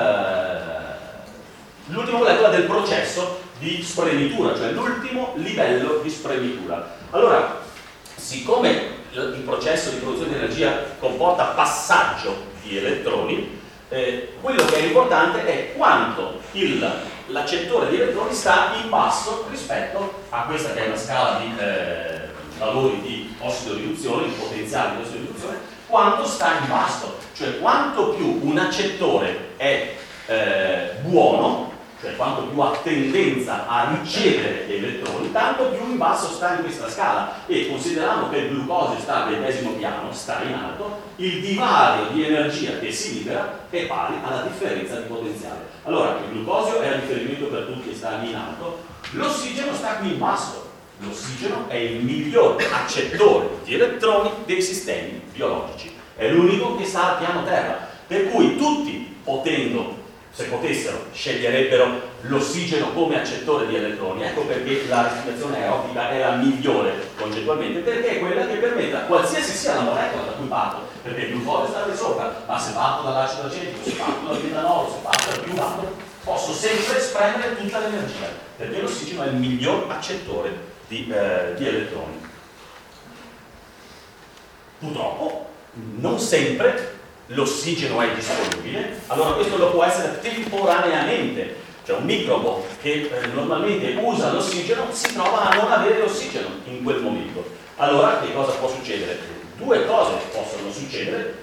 eh, l'ultima molecola del processo di spremitura, cioè l'ultimo livello di spremitura. Allora, siccome il processo di produzione di energia comporta passaggio di elettroni, eh, quello che è importante è quanto il, l'accettore di elettroni sta in basso rispetto a questa che è una scala di eh, valori di ossido-riduzione, di potenziale di ossido-riduzione, quanto sta in basso, cioè quanto più un accettore è eh, buono, cioè quanto più ha tendenza a ricevere gli elettroni, tanto più in basso sta in questa scala. E considerando che il glucosio sta al ventesimo piano, sta in alto, il divario di energia che si libera è pari alla differenza di potenziale. Allora, il glucosio è a riferimento per tutti e sta lì in alto, l'ossigeno sta qui in basso. L'ossigeno è il miglior accettore di elettroni dei sistemi biologici, è l'unico che sta al piano terra, per cui tutti, potendo, se potessero, sceglierebbero l'ossigeno come accettore di elettroni. Ecco perché la respirazione aerobica è la migliore concettualmente, perché è quella che permette, qualsiasi sia la molecola da cui parto, perché il glucosio sta lì sopra, ma se parto dall'acido acetico, se parto dal metanolo, se parto dal più alto, posso sempre spremere tutta l'energia, perché l'ossigeno è il miglior accettore di, eh, di elettroni. Purtroppo non sempre l'ossigeno è disponibile, allora questo lo può essere temporaneamente, cioè un microbo che eh, normalmente usa l'ossigeno si trova a non avere l'ossigeno in quel momento. Allora che cosa può succedere? Due cose possono succedere.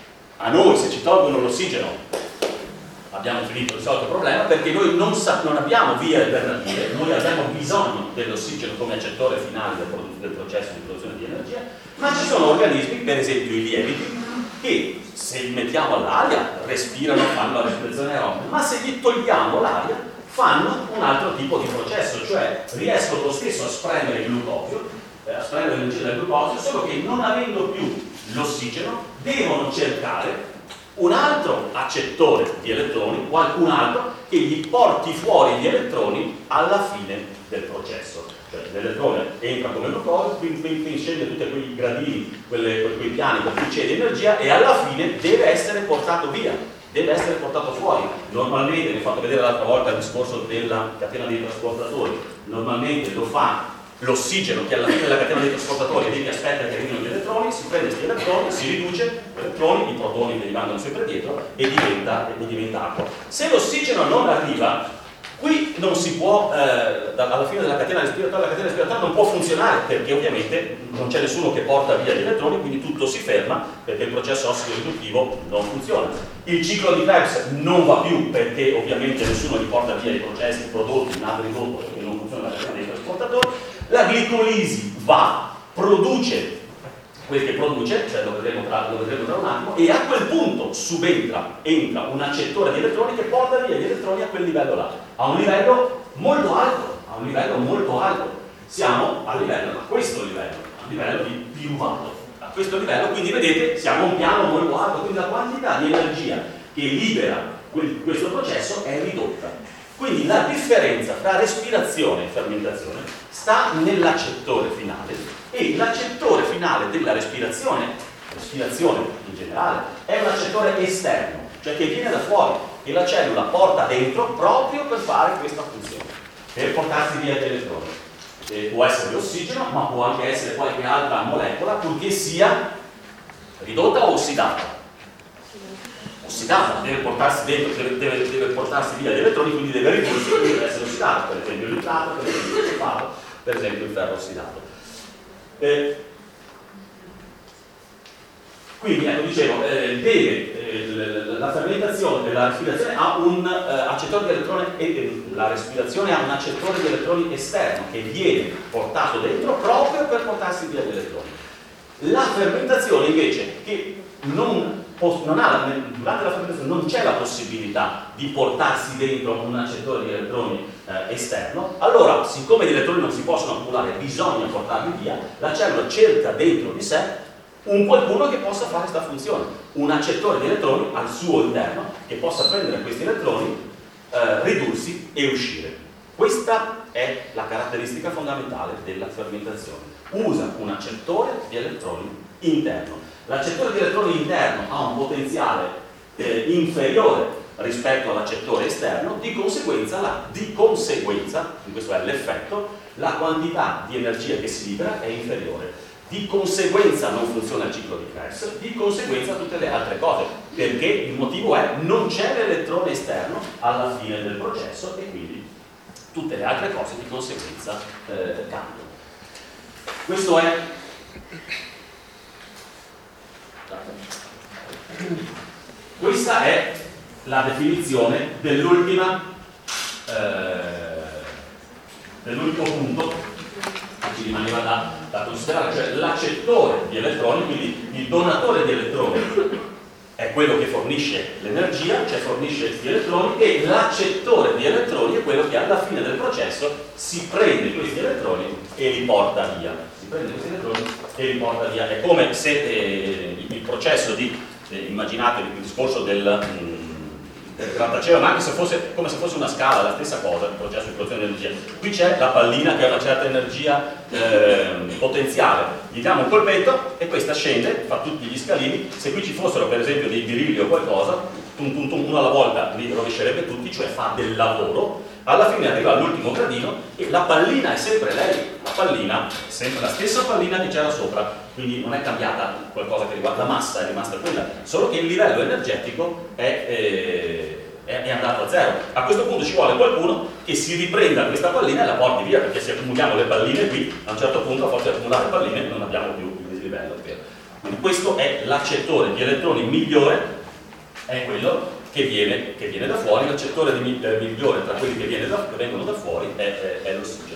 A noi, se ci tolgono l'ossigeno, abbiamo finito il solito problema, perché noi non, non abbiamo vie alternative, noi abbiamo bisogno dell'ossigeno come accettore finale del, del processo di produzione di energia, ma ci sono organismi, per esempio i lieviti, che se li mettiamo all'aria respirano, fanno la respirazione aerobica, ma se gli togliamo l'aria fanno un altro tipo di processo, cioè riescono lo stesso a spremere il glucosio, eh, a spremere l'energia del glucosio, solo che non avendo più l'ossigeno devono cercare un altro accettore di elettroni, qualcun altro che gli porti fuori gli elettroni alla fine del processo. Cioè l'elettrone entra come glucosio, quindi, quindi scende tutti quei gradini, quelle, quei piani per cui c'è l'energia e alla fine deve essere portato via, deve essere portato fuori. Normalmente, vi ho fatto vedere l'altra volta il discorso della catena dei trasportatori, normalmente lo fa l'ossigeno che alla fine della catena dei trasportatori e che aspetta che arrivino gli elettroni, si prende questi elettroni, si riduce gli elettroni, i protoni che gli vanno sempre dietro e diventa, e diventa acqua. Se l'ossigeno non arriva, qui non si può, eh, alla fine della catena respiratoria, la catena respiratoria non può funzionare perché ovviamente non c'è nessuno che porta via gli elettroni, quindi tutto si ferma perché il processo ossido-riduttivo non funziona. Il ciclo di Krebs non va più perché ovviamente nessuno gli porta via i processi, i prodotti, il nato ridotto perché non funziona la catena dei trasportatori. La glicolisi va, produce quel che produce, cioè lo vedremo, tra, lo vedremo tra un attimo, e a quel punto subentra, entra un accettore di elettroni che porta via gli elettroni a quel livello là, a un livello molto alto, a un livello molto alto. Siamo a livello, a questo livello, a livello di piruvato. A questo livello, quindi vedete, siamo a un piano molto alto, quindi la quantità di energia che libera quel, questo processo è ridotta. Quindi la differenza tra respirazione e fermentazione sta nell'accettore finale e l'accettore finale della respirazione, respirazione in generale, è un accettore esterno, cioè che viene da fuori e la cellula porta dentro proprio per fare questa funzione, per portarsi via gli elettroni. Eh, può essere l'ossigeno, ma può anche essere qualche altra molecola, purché sia ridotta o ossidata. Ossidata, deve portarsi dentro, deve, deve, deve portarsi via gli elettroni, quindi deve ridursi, quindi deve essere ossidata, per esempio il nitrato, per esempio il sulfato, per esempio il ferro ossidato. Eh, quindi, ecco, dicevo, eh, deve, eh, la fermentazione, la respirazione ha un eh, accettore di elettroni, e la respirazione ha un accettore di elettroni esterno che viene portato dentro proprio per portarsi via gli elettroni. La fermentazione invece, che non, non ha, durante la fermentazione non c'è la possibilità di portarsi dentro un accettore di elettroni eh, esterno, allora, siccome gli elettroni non si possono accumulare, bisogna portarli via, la cellula cerca dentro di sé un qualcuno che possa fare questa funzione, un accettore di elettroni al suo interno che possa prendere questi elettroni, eh, ridursi e uscire. Questa è la caratteristica fondamentale della fermentazione. Usa un accettore di elettroni interno. L'accettore di elettroni interno ha un potenziale eh, inferiore rispetto all'accettore esterno, di conseguenza, la, di conseguenza, questo è l'effetto, la quantità di energia che si libera è inferiore. Di conseguenza non funziona il ciclo di Krebs, di conseguenza tutte le altre cose, perché il motivo è non c'è l'elettrone esterno alla fine del processo e quindi tutte le altre cose di conseguenza eh, cambiano. Questo è questa è la definizione dell'ultima eh, dell'ultimo punto che ci rimaneva da, da considerare, cioè l'accettore di elettroni, quindi il donatore di elettroni è quello che fornisce l'energia, cioè fornisce gli elettroni, e l'accettore di elettroni è quello che alla fine del processo si prende questi elettroni e li porta via. Si prende questi elettroni e li porta via. È come se eh, il processo di, eh, immaginate il discorso del, mm, del grattacielo, ma anche se fosse come se fosse una scala, la stessa cosa, il processo di produzione di energia. Qui c'è la pallina che ha una certa energia eh, potenziale, gli diamo un colpetto e questa scende, fa tutti gli scalini. Se qui ci fossero per esempio dei birilli o qualcosa, tum, tum, tum, uno alla volta li rovescerebbe tutti, cioè fa del lavoro. Alla fine arriva all'ultimo gradino e la pallina è sempre lei, la pallina è sempre la stessa pallina che c'era sopra, quindi non è cambiata qualcosa che riguarda la massa, è rimasta quella, solo che il livello energetico è, eh, è, è andato a zero. A questo punto ci vuole qualcuno che si riprenda questa pallina e la porti via, perché se accumuliamo le palline qui, a un certo punto a forza di accumulare palline non abbiamo più il dislivello. Quindi questo è l'accettore di elettroni migliore, è quello che viene, che viene da fuori. L'accettore migliore tra quelli che, viene da, che vengono da fuori è, è, è l'ossigeno.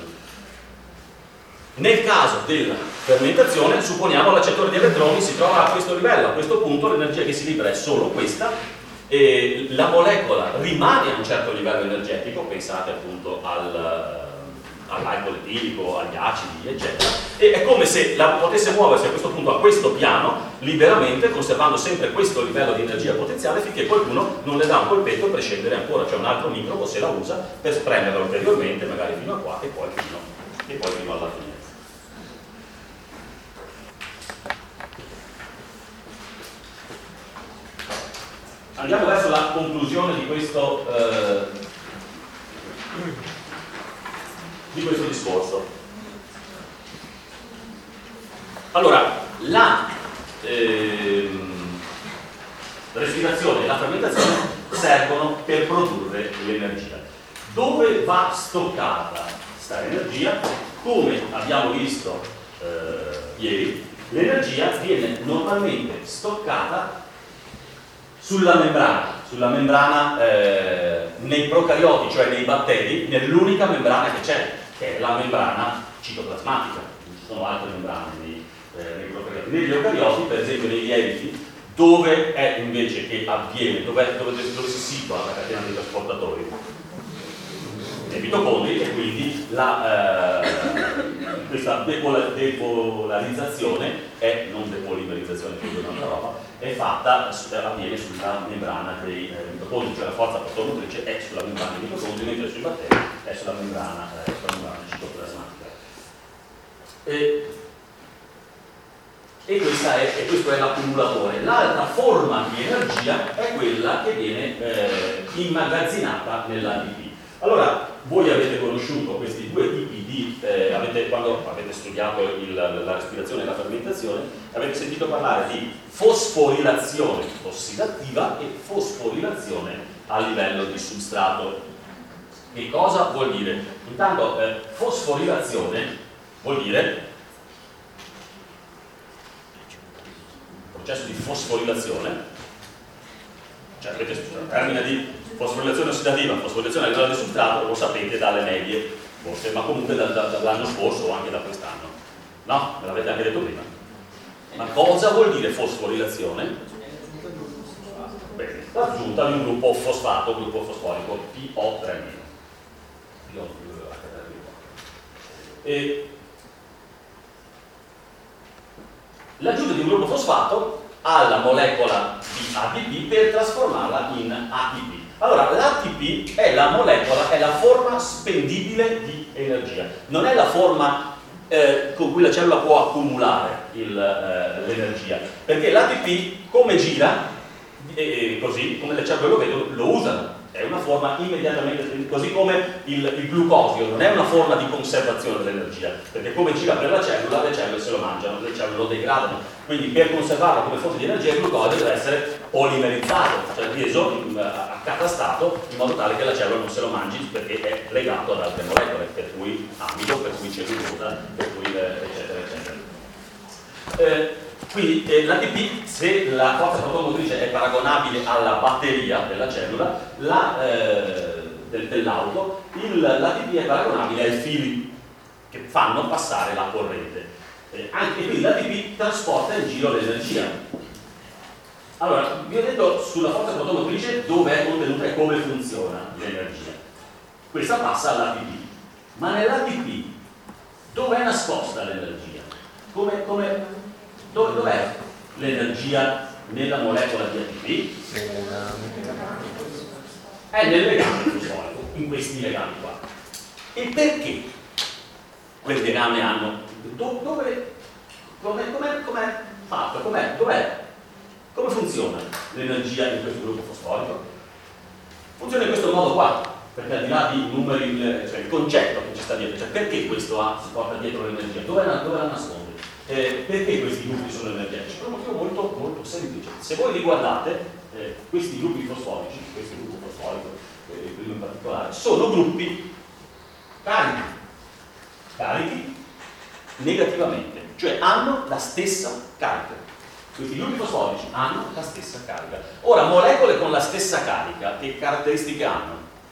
Nel caso della fermentazione, supponiamo l'accettore di elettroni si trova a questo livello, a questo punto l'energia che si libera è solo questa, e la molecola rimane a un certo livello energetico, pensate appunto al all'alcol etilico, agli acidi, eccetera, e è come se la potesse muoversi a questo punto a questo piano liberamente, conservando sempre questo livello di energia potenziale, finché qualcuno non le dà un colpetto per scendere ancora, cioè un altro microbo se la usa per spremerla ulteriormente, magari fino a qua e poi fino, e poi fino alla fine. Andiamo verso la conclusione di questo eh, di questo discorso. Allora, la ehm, respirazione e la fermentazione servono per produrre l'energia. Dove va stoccata questa energia? Come abbiamo visto eh, ieri, l'energia viene normalmente stoccata sulla membrana, sulla membrana eh, nei procarioti, cioè nei batteri, nell'unica membrana che c'è, che è la membrana citoplasmatica. Non ci sono altre membrane nei, eh, nei procarioti. Negli eucarioti, per esempio nei lieviti, dove è invece che avviene, dove, dove, dove si situa la catena dei trasportatori? Nei mitocondri, e quindi la, eh, questa depola, depolarizzazione è, non depolimerizzazione, che è un'altra roba, è fatta, avviene sulla membrana dei eh, mitocondri, cioè la forza fotomotrice è sulla membrana dei mitocondri, mentre sui batteri è sulla membrana, eh, sulla membrana citoplasmatica. E, e, questa è, e questo è l'accumulatore. L'altra forma di energia è quella che viene eh, immagazzinata nell'A T P. Allora, voi avete conosciuto questi due tipi di, eh, avete, quando avete studiato il, la respirazione e la fermentazione, avete sentito parlare di fosforilazione ossidativa e fosforilazione a livello di substrato. Che cosa vuol dire? Intanto eh, fosforilazione vuol dire processo di fosforilazione, cioè avete il termine di fosforilazione ossidativa, fosforilazione a livello del substrato, lo sapete dalle medie, forse, ma comunque da, da, dall'anno scorso o anche da quest'anno. No? Me l'avete anche detto prima. Ma cosa vuol dire fosforilazione? Bene, l'aggiunta di un gruppo fosfato, gruppo fosforico P O tre meno. E l'aggiunta di un gruppo fosfato alla molecola di A T P per trasformarla in A T P. Allora, l'A T P è la molecola, è la forma spendibile di energia, non è la forma eh, con cui la cellula può accumulare eh, l'energia, perché l'A T P come gira, e così come le cellule lo vedono, lo usano. È una forma immediatamente, così come il, il glucosio non è una forma di conservazione dell'energia, perché come gira per la cellula, le cellule se lo mangiano, le cellule lo degradano, quindi per conservarlo come fonte di energia il glucosio deve essere polimerizzato, cioè reso in, accatastato in modo tale che la cellula non se lo mangi, perché è legato ad altre molecole, per cui amido, per cui cellulosa, per cui eccetera eccetera. Eh, Quindi eh, l'A T P, se la forza fotomotrice è paragonabile alla batteria della cellula, la, eh, del, dell'auto, l'A T P è paragonabile ai fili che fanno passare la corrente. Eh, anche qui l'A T P trasporta in giro l'energia. Allora, vi ho detto sulla forza fotomotrice dove è contenuta e come funziona l'energia. Questa passa all'A T P. Ma nell'A T P dove è nascosta l'energia? Come... come Dove, dov'è l'energia nella molecola di A T P? È nel legame fosforico, in questi legami qua. E perché quel legame hanno? Do, dove? Come com'è, com'è fatto? Com'è? Dov'è? Come funziona l'energia in questo gruppo fosforico? Funziona in questo modo qua, perché al di là di numeri, cioè il concetto che ci sta dietro, cioè perché questo A si porta dietro l'energia? Dove la, dove la nasconde? Eh, perché questi gruppi sono energetici? Per un motivo molto, molto semplice. Se voi riguardate eh, questi gruppi fosforici, questo gruppo fosforico, eh, quello in particolare, sono gruppi carichi, carichi negativamente, cioè hanno la stessa carica. Questi gruppi fosforici hanno la stessa carica. Ora, molecole con la stessa carica, che caratteristiche hanno?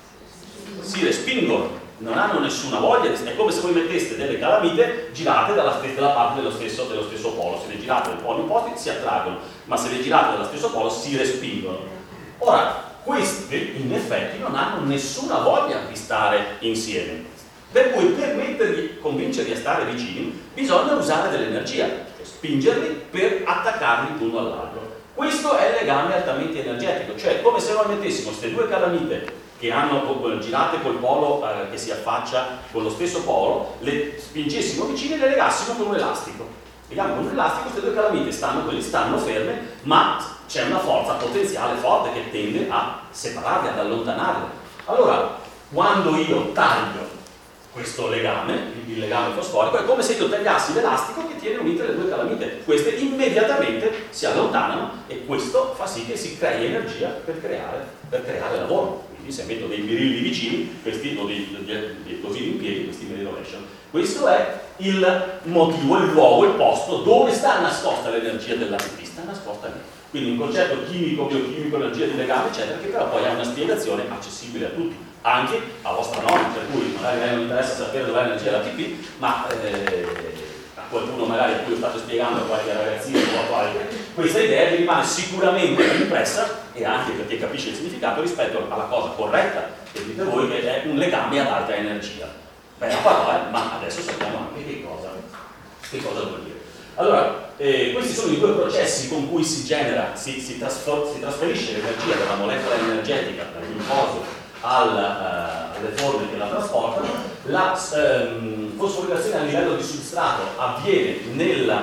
Si respingono, non hanno nessuna voglia, è come se voi metteste delle calamite girate dalla, dalla parte dello stesso, dello stesso polo. Se le girate dai poli opposti si attraggono, ma se le girate dallo stesso polo si respingono. Ora, queste in effetti non hanno nessuna voglia di stare insieme, per cui per metterli, convincerli a stare vicini bisogna usare dell'energia, cioè spingerli per attaccarli l'uno all'altro. Questo è il legame altamente energetico, cioè come se noi mettessimo queste due calamite che hanno girate col polo eh, che si affaccia con lo stesso polo, le spingessimo vicine e le legassimo con un elastico. Legando con un elastico queste due calamite stanno, stanno ferme, ma c'è una forza potenziale forte che tende a separarle, ad allontanarle. Allora, quando io taglio questo legame, il legame fosforico, è come se io tagliassi l'elastico che tiene unite le due calamite. Queste immediatamente si allontanano e questo fa sì che si crei energia per creare, per creare lavoro. Quindi se metto dei birilli vicini, questi, o dei, dei, dei così in piedi, questi me li rovesciano. Questo è il motivo, il luogo, il posto dove sta nascosta l'energia dell'A T P, sta nascosta lì. Quindi un concetto chimico, biochimico, energia di legame, eccetera, che però poi ha una spiegazione accessibile a tutti, anche a vostra nonna, per cui magari a lei non interessa sapere dov'è l'energia dell'A T P, ma eh, a qualcuno magari a cui ho stato spiegando, a qualche ragazzino o a qualche, questa idea vi rimane sicuramente impressa, e anche perché capisce il significato rispetto alla cosa corretta che dite voi, che è un legame ad alta energia. Bella parola, ma adesso sappiamo anche che cosa, che cosa vuol dire. Allora, eh, questi sono i due processi con cui si genera, si, si, trasfer si trasferisce l'energia dalla molecola energetica, dal glucosio al, uh, alle forme che la trasportano. La um, fosforilazione a livello di substrato avviene nella,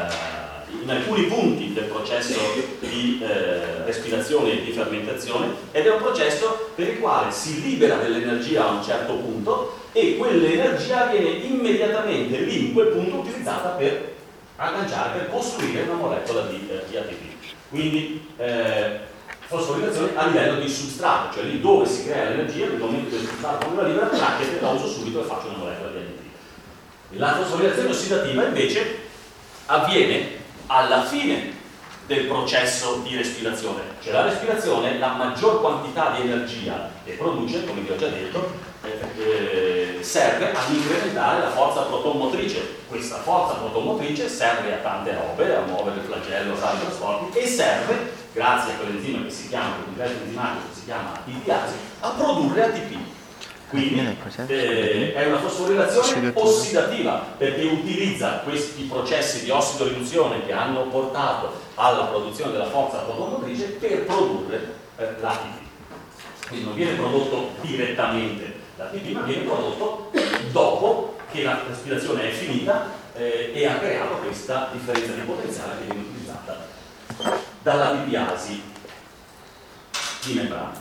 uh, in alcuni punti del processo di uh, respirazione e di fermentazione, ed è un processo per il quale si libera dell'energia a un certo punto e quell'energia viene immediatamente lì in quel punto utilizzata per agganciare, per costruire una molecola di, eh, di A T P. Quindi eh, fosforilazione a livello di substrato, cioè lì dove si crea l'energia, nel momento del substrato con la libera, tracket, la uso subito e faccio una molecola di anidride. La fosforilazione ossidativa invece avviene alla fine del processo di respirazione, cioè la respirazione, la maggior quantità di energia che produce, come vi ho già detto, eh, serve ad incrementare la forza protomotrice. Questa forza protomotrice serve a tante robe, a muovere il flagello, a i trasporti, e serve, grazie a quell'enzima che si chiama, quell'ingresso enzimatico che si chiama lipidasi, a produrre A T P. Quindi eh, è una fosforilazione ossidativa, perché utilizza questi processi di ossidoriduzione che hanno portato alla produzione della forza protomotrice per produrre eh, l'A T P. Quindi non viene prodotto direttamente l'A T P, ma viene prodotto dopo che la respirazione è finita eh, e ha creato questa differenza di potenziale che viene utilizzata dalla lipidasi di membrana.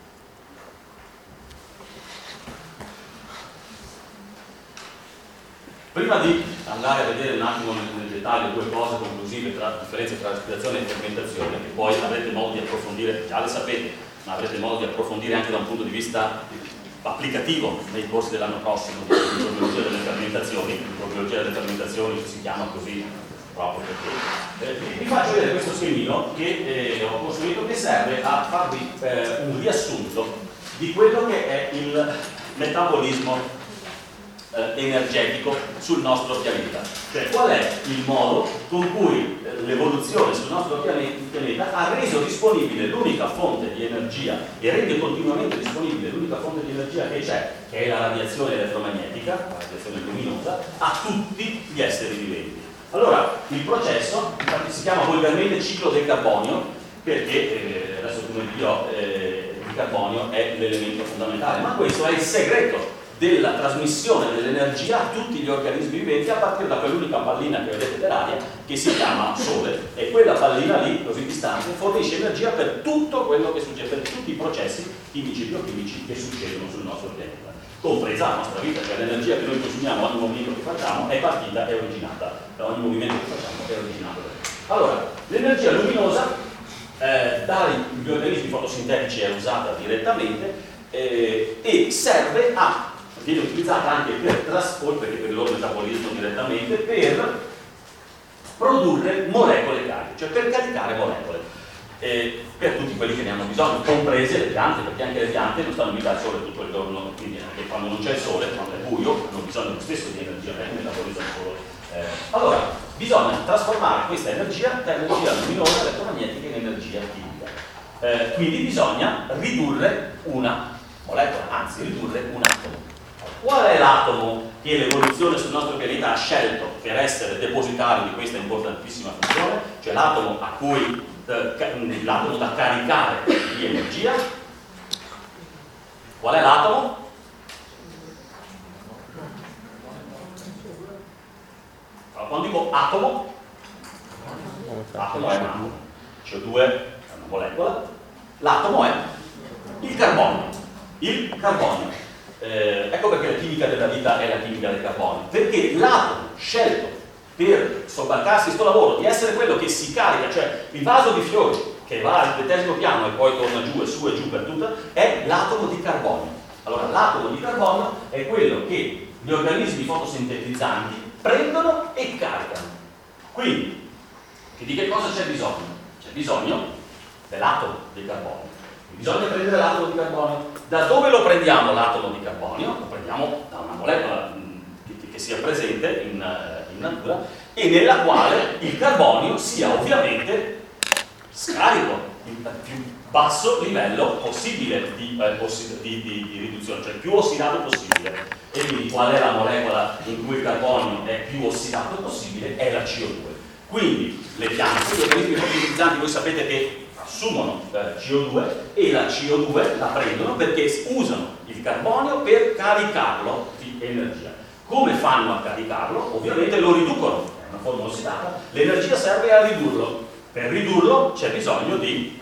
Prima di andare a vedere un attimo nel, nel dettaglio due cose conclusive tra differenze tra respirazione e fermentazione, che poi avrete modo di approfondire, già le sapete, ma avrete modo di approfondire anche da un punto di vista applicativo nei corsi dell'anno prossimo di microbiologia delle fermentazioni. Microbiologia delle fermentazioni si chiama così proprio perché eh, vi faccio vedere questo schemino che eh, ho costruito, che serve a farvi eh, un riassunto di quello che è il metabolismo Eh, energetico sul nostro pianeta, cioè qual è il modo con cui eh, l'evoluzione sul nostro pianeta ha reso disponibile l'unica fonte di energia e rende continuamente disponibile l'unica fonte di energia che c'è, che è la radiazione elettromagnetica, la radiazione luminosa, a tutti gli esseri viventi. Allora, il processo infatti si chiama volgarmente ciclo del carbonio, perché eh, adesso come vi dirò eh, il carbonio è l'elemento fondamentale, ma questo è il segreto della trasmissione dell'energia a tutti gli organismi viventi a partire da quell'unica pallina che vedete dell'aria che si chiama Sole, e quella pallina lì, così distante, fornisce energia per tutto quello che succede, per tutti i processi chimici e biochimici che succedono sul nostro pianeta, compresa la nostra vita, cioè l'energia che noi consumiamo ogni movimento che facciamo è partita, è originata da ogni movimento che facciamo, è originato da noi. Allora, l'energia luminosa eh, dagli organismi fotosintetici è usata direttamente eh, e serve a viene utilizzata anche per trasporto, perché per il loro metabolismo direttamente, per produrre molecole cariche, cioè per caricare molecole eh, per tutti quelli che ne hanno bisogno, comprese le piante, perché anche le piante non stanno mica al sole tutto il giorno, quindi anche quando non c'è il sole, quando è buio, hanno bisogno lo stesso di energia, perché metabolizzano solo. Eh. Allora, bisogna trasformare questa energia da energia luminosa elettromagnetica in energia chimica. Eh, quindi bisogna ridurre una molecola, anzi ridurre un atomo. Qual è l'atomo che l'evoluzione sul nostro pianeta ha scelto per essere depositario di questa importantissima funzione? Cioè l'atomo a cui eh, l'atomo da caricare di energia. Qual è l'atomo? Allora, quando dico atomo, l'atomo è un atomo, C O due è una molecola, l'atomo è il carbonio. Il carbonio. Eh, ecco perché la chimica della vita è la chimica del carbonio, perché l'atomo scelto per sobbarcarsi questo lavoro di essere quello che si carica, cioè il vaso di fiori che va al ventesimo piano e poi torna giù e su e giù per tutta, è l'atomo di carbonio. Allora l'atomo di carbonio è quello che gli organismi fotosintetizzanti prendono e caricano. Quindi, di che cosa c'è bisogno? C'è bisogno dell'atomo di carbonio. Bisogna prendere l'atomo di carbonio. Da dove lo prendiamo l'atomo di carbonio? Lo prendiamo da una molecola che, che sia presente in, in natura e nella quale il carbonio sia ovviamente scarico, il più basso livello possibile di, eh, possi di, di, di riduzione, cioè il più ossidato possibile. E quindi qual è la molecola in cui il carbonio è più ossidato possibile? È la C O due. Quindi le piante, gli organismi fotosintetizzanti, voi sapete che assumono eh, C O due e la C O due la prendono perché usano il carbonio per caricarlo di energia. Come fanno a caricarlo? Ovviamente lo riducono, è una forma ossidata, l'energia serve a ridurlo. Per ridurlo c'è bisogno di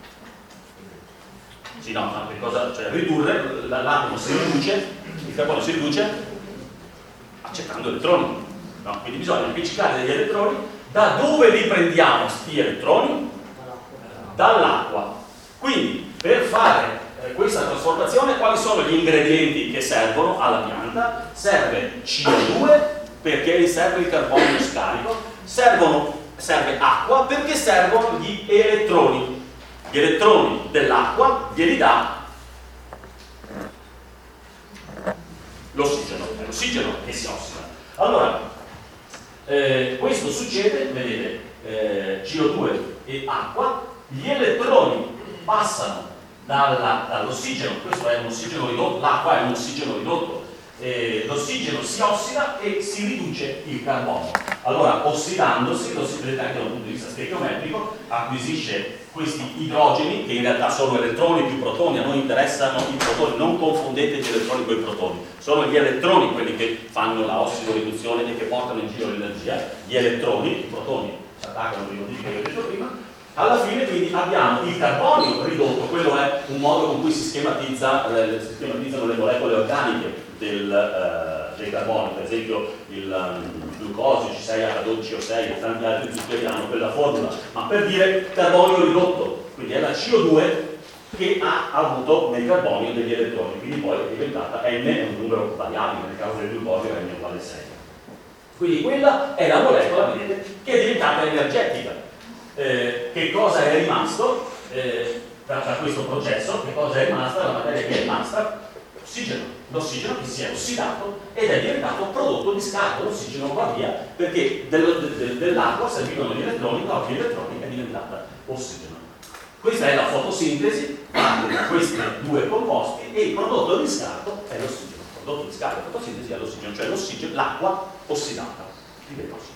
sì, no, no, che cosa? Cioè ridurre, l'atomo si riduce, il carbonio si riduce accettando elettroni, no? Quindi bisogna appiccicare degli elettroni. Da dove li prendiamo questi elettroni? Dall'acqua. Quindi, per fare eh, questa trasformazione, quali sono gli ingredienti che servono alla pianta? Serve C O due, perché serve il carbonio scarico, servono, serve acqua, perché servono gli elettroni. Gli elettroni dell'acqua glieli dà l'ossigeno, è l'ossigeno che si ossida. Allora, eh, questo succede, vedete, eh, C O due e acqua, gli elettroni passano dalla, dall'ossigeno, questo è un ossigeno ridotto, l'acqua è un ossigeno ridotto, eh, l'ossigeno si ossida e si riduce il carbonio. Allora, ossidandosi, lo si vede anche da un punto di vista stechiometrico, acquisisce questi idrogeni, che in realtà sono elettroni più protoni, a noi interessano i protoni, non confondete gli elettroni con i protoni, sono gli elettroni quelli che fanno la ossidoriduzione e che portano in giro l'energia, gli elettroni, i protoni si attaccano alle modifiche che ho detto prima. Alla fine quindi abbiamo il carbonio ridotto, quello è un modo con cui si, schematizza, eh, si schematizzano le molecole organiche del, eh, del carbonio, per esempio il um, glucosio C sei H dodici O sei e tanti altri zuccheri hanno quella formula, ma per dire carbonio ridotto, quindi è la C O due che ha avuto nel carbonio degli elettroni, quindi poi è diventata N, è un numero variabile, nel caso del glucosio è N uguale sei. Quindi quella è la molecola, vedete, che è diventata energetica. Eh, che cosa è rimasto eh, da, da questo processo? Che cosa è rimasta? La materia che è rimasta? Ossigeno, l'ossigeno che si è ossidato ed è diventato prodotto di scarto, l'ossigeno va via perché del, del, dell'acqua servivano gli elettroni, dopo gli elettroni è diventata ossigeno. Questa è la fotosintesi, parte da questi due composti e il prodotto di scarto è l'ossigeno. Il prodotto di scarto e fotosintesi è l'ossigeno, cioè l'ossigeno, l'acqua ossidata diventa ossigeno.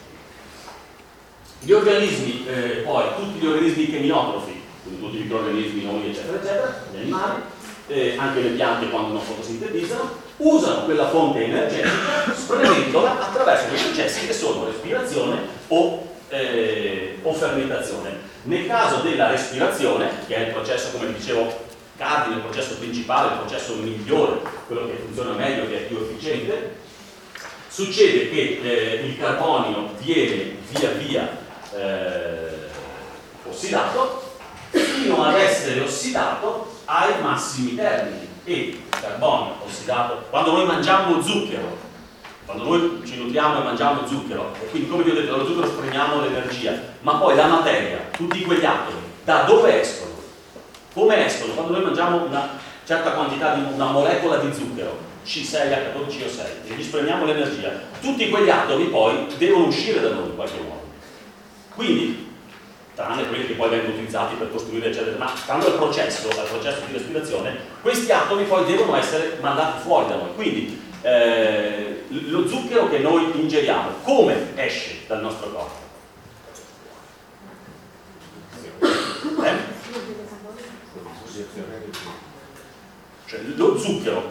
Gli organismi, eh, poi, tutti gli organismi chemiotrofi, quindi tutti i microorganismi, noi, eccetera, eccetera, gli animali, eh, anche le piante quando non fotosintetizzano, usano quella fonte energetica spremendola attraverso dei processi che sono respirazione o, eh, o fermentazione. Nel caso della respirazione, che è il processo, come dicevo, cardine, il processo principale, il processo migliore, quello che funziona meglio, che è più efficiente, succede che eh, il carbonio viene via via Eh, ossidato fino ad essere ossidato ai massimi termini e il carbonio ossidato, quando noi mangiamo zucchero, quando noi ci nutriamo e mangiamo zucchero, e quindi come vi ho detto dallo zucchero esprimiamo l'energia, ma poi la materia, tutti quegli atomi, da dove escono? Come escono? Quando noi mangiamo una certa quantità di una molecola di zucchero, C sei H dodici O sei, e gli esprimiamo l'energia, tutti quegli atomi poi devono uscire da noi in qualche modo. Quindi, tranne quelli che poi vengono utilizzati per costruire eccetera, ma stando al processo, al processo di respirazione, questi atomi poi devono essere mandati fuori da noi. Quindi eh, lo zucchero che noi ingeriamo, come esce dal nostro corpo? Eh? Cioè, lo zucchero,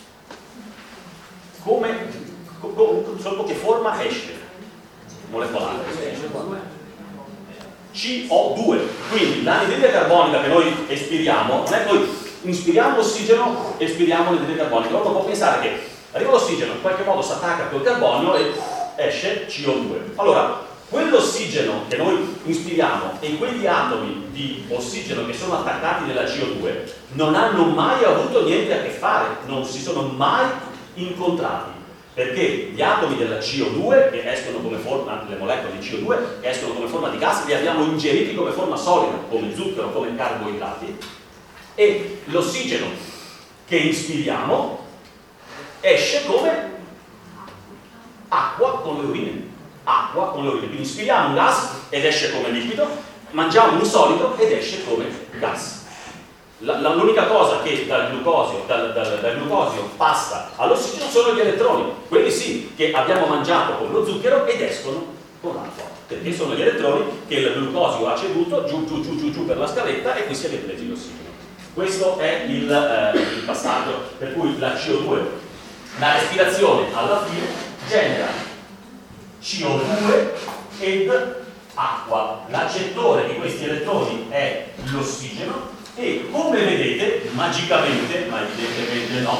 come, sotto che forma esce? Molecolare. C O due, quindi l'anidride carbonica che noi espiriamo, non è che noi inspiriamo ossigeno e espiriamo l'anidride carbonica, uno può pensare che arriva l'ossigeno, in qualche modo si attacca col carbonio e esce C O due. Allora, quell'ossigeno che noi inspiriamo e quegli atomi di ossigeno che sono attaccati nella C O due non hanno mai avuto niente a che fare, non si sono mai incontrati. Perché gli atomi della C O due, che escono come forma, le molecole di C O due, che escono come forma di gas, li abbiamo ingeriti come forma solida, come zucchero, come carboidrati, e l'ossigeno che inspiriamo esce come acqua con le urine. Acqua con le urine. Quindi inspiriamo un gas ed esce come liquido, mangiamo un solido ed esce come gas. L'unica cosa che dal glucosio, dal, dal, dal glucosio passa all'ossigeno sono gli elettroni, quelli sì che abbiamo mangiato con lo zucchero ed escono con l'acqua, perché sono gli elettroni che il glucosio ha ceduto giù giù giù giù, giù per la scaletta e qui si è ripreso l'ossigeno. Questo è il, eh, il passaggio per cui la C O due, la respirazione alla fine genera C O due ed acqua. L'accettore di questi elettroni è l'ossigeno. E come vedete, magicamente, ma evidentemente no,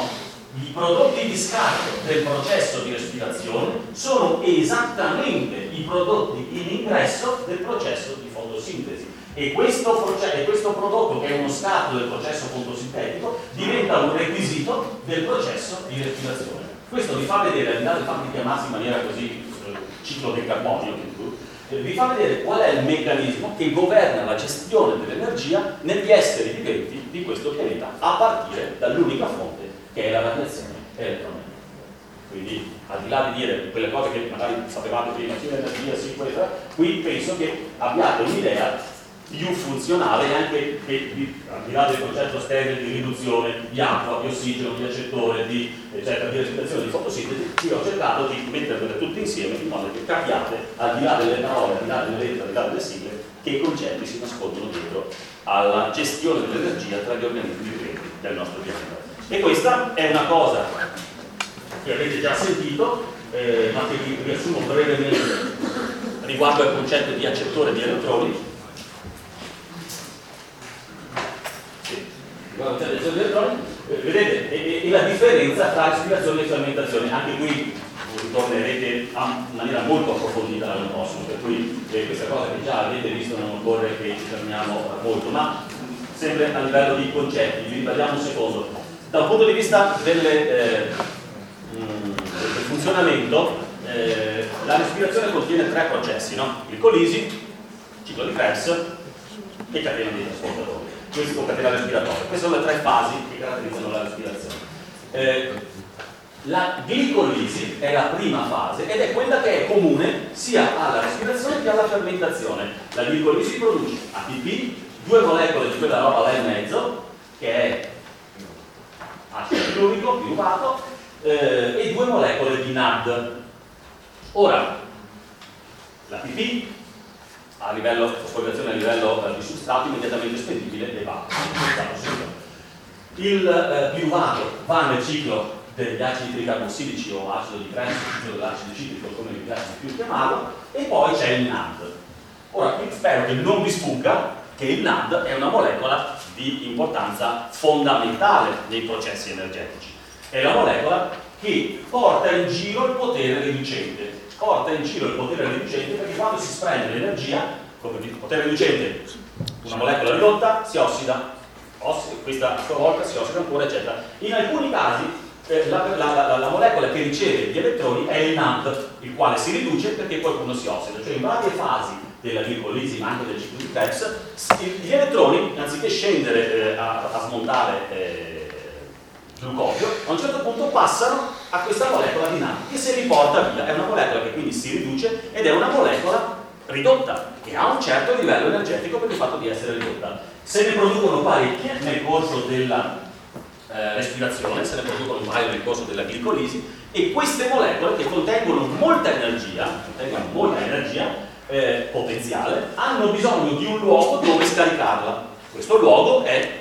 i prodotti di scarto del processo di respirazione sono esattamente i prodotti in ingresso del processo di fotosintesi. E questo, e questo prodotto, che è uno scatto del processo fotosintetico, diventa un requisito del processo di respirazione. Questo vi fa vedere, al di là del fatto di chiamarsi in maniera così eh, ciclo del carbonio, eh, vi fa vedere qual è il meccanismo che governa la gestione dell'energia negli esseri viventi di questo pianeta, a partire dall'unica fonte che è la radiazione elettromagnetica. Quindi, al di là di dire quelle cose che magari sapevate prima, sì, l'energia, sì, questa, qui penso che abbiate un'idea più funzionale e anche che, di, al di là del concetto sterile di riduzione di acqua, di ossigeno, di accettore, di, eccetera, di respirazione, di fotosintesi, io ho cercato di metterle tutte insieme in modo che capiate, al di là delle parole, al di là delle lettere, al di là delle sigle, che concetti si nascondono dietro alla gestione dell'energia tra gli organismi viventi del nostro pianeta. E questa è una cosa che avete già sentito, eh, ma che vi riassumo brevemente riguardo al concetto di accettore di elettroni. Vedete, e, e la differenza tra respirazione e fermentazione, anche qui ritornerete in maniera molto approfondita l'anno prossimo, per cui eh, questa cosa che già avete visto non occorre che ci fermiamo molto, ma sempre a livello di concetti, vi ribadiamo un secondo. Da un punto di vista delle, eh, mh, del funzionamento, eh, la respirazione contiene tre processi, no? Glicolisi, ciclo di Krebs e catena di trasportatori. Questo catena respiratoria. Queste sono le tre fasi che caratterizzano la respirazione. Eh, la glicolisi è la prima fase ed è quella che è comune sia alla respirazione che alla fermentazione. La glicolisi produce A T P, due molecole di quella roba là in mezzo, che è acido piruvico, piruvato, eh, e due molecole di N A D. Ora, l'A T P a livello fosforilazione a livello eh, di substrato immediatamente spendibile e va. Il eh, piruvato va nel ciclo degli acidi tricarbossilici o acido di Krebs, il ciclo dell'acido citrico, come vi piace più chiamarlo, e poi c'è il N A D. Ora, qui spero che non vi sfugga che il N A D è una molecola di importanza fondamentale nei processi energetici. È la molecola che porta in giro il potere riducente. Porta in giro il potere riducente perché quando si spreme l'energia, come il potere riducente, una molecola ridotta si ossida, ossida, questa a sua volta si ossida ancora, eccetera. In alcuni casi eh, la, la, la, la molecola che riceve gli elettroni è il N A D, il quale si riduce perché qualcuno si ossida, cioè in varie fasi della glicolisi ma anche del ciclo di Krebs, gli elettroni, anziché scendere eh, a, a smontare eh, glucosio, a un certo punto passano a questa molecola di N A D che se li porta via. È una molecola che quindi si riduce ed è una molecola ridotta, che ha un certo livello energetico per il fatto di essere ridotta. Se ne producono parecchie nel corso della eh, respirazione, se ne producono un paio nel corso della glicolisi, e queste molecole che contengono molta energia, contengono molta energia eh, potenziale, hanno bisogno di un luogo dove scaricarla. Questo luogo è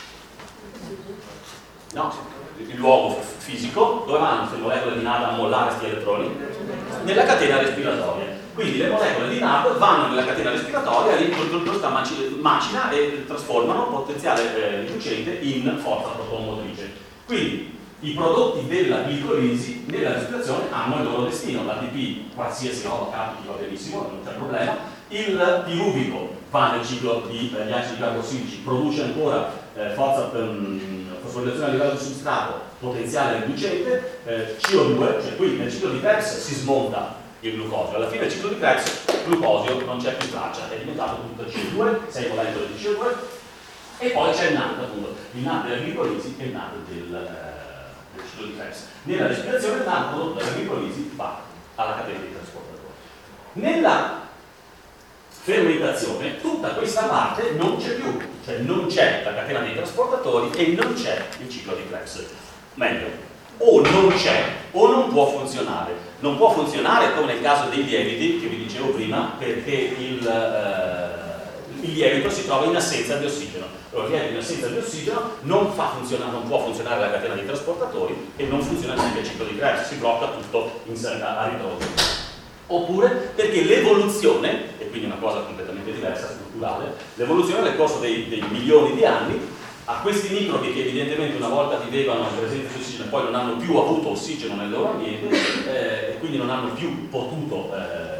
no, il luogo fisico dove vanno queste molecole di N A D a mollare questi elettroni nella catena respiratoria. Quindi le molecole di N A D vanno nella catena respiratoria e questa macina e trasformano potenziale eh, riducente in forza protomotrice. Quindi i prodotti della glicolisi nella respirazione hanno il loro destino. L'A T P, qualsiasi roba capiti va benissimo, non c'è problema. Il piruvico va nel ciclo di eh, acidi carbossilici, produce ancora eh, forza um, fosforilazione a livello di substrato, potenziale riducente, eh, C O due, cioè qui nel ciclo di Krebs si smonta il glucosio. Alla fine del ciclo di Krebs il glucosio non c'è più traccia, è diventato tutto C O due, sei molecole di C O due, e poi c'è il N A D, appunto, il N A D della glicolisi e il N A D del, eh, del ciclo di Krebs. Nella respirazione il N A D prodotto dalla glicolisi va alla catena dei trasportatori. Nella fermentazione tutta questa parte non c'è più, cioè non c'è la catena dei trasportatori e non c'è il ciclo di Krebs. Meglio, o non c'è o non può funzionare. Non può funzionare come nel caso dei lieviti che vi dicevo prima, perché il, eh, il lievito si trova in assenza di ossigeno. Allora, il lievito in assenza di ossigeno non, fa funzionare, non può funzionare la catena dei trasportatori e non funziona neanche il ciclo di Krebs, si blocca tutto in, a, a ritroso. Oppure perché l'evoluzione, e quindi una cosa completamente diversa, strutturale, l'evoluzione nel corso dei, dei milioni di anni a questi microbi che evidentemente una volta vivevano in presenza di ossigeno e poi non hanno più avuto ossigeno nel loro ambiente eh, e quindi non hanno più potuto eh,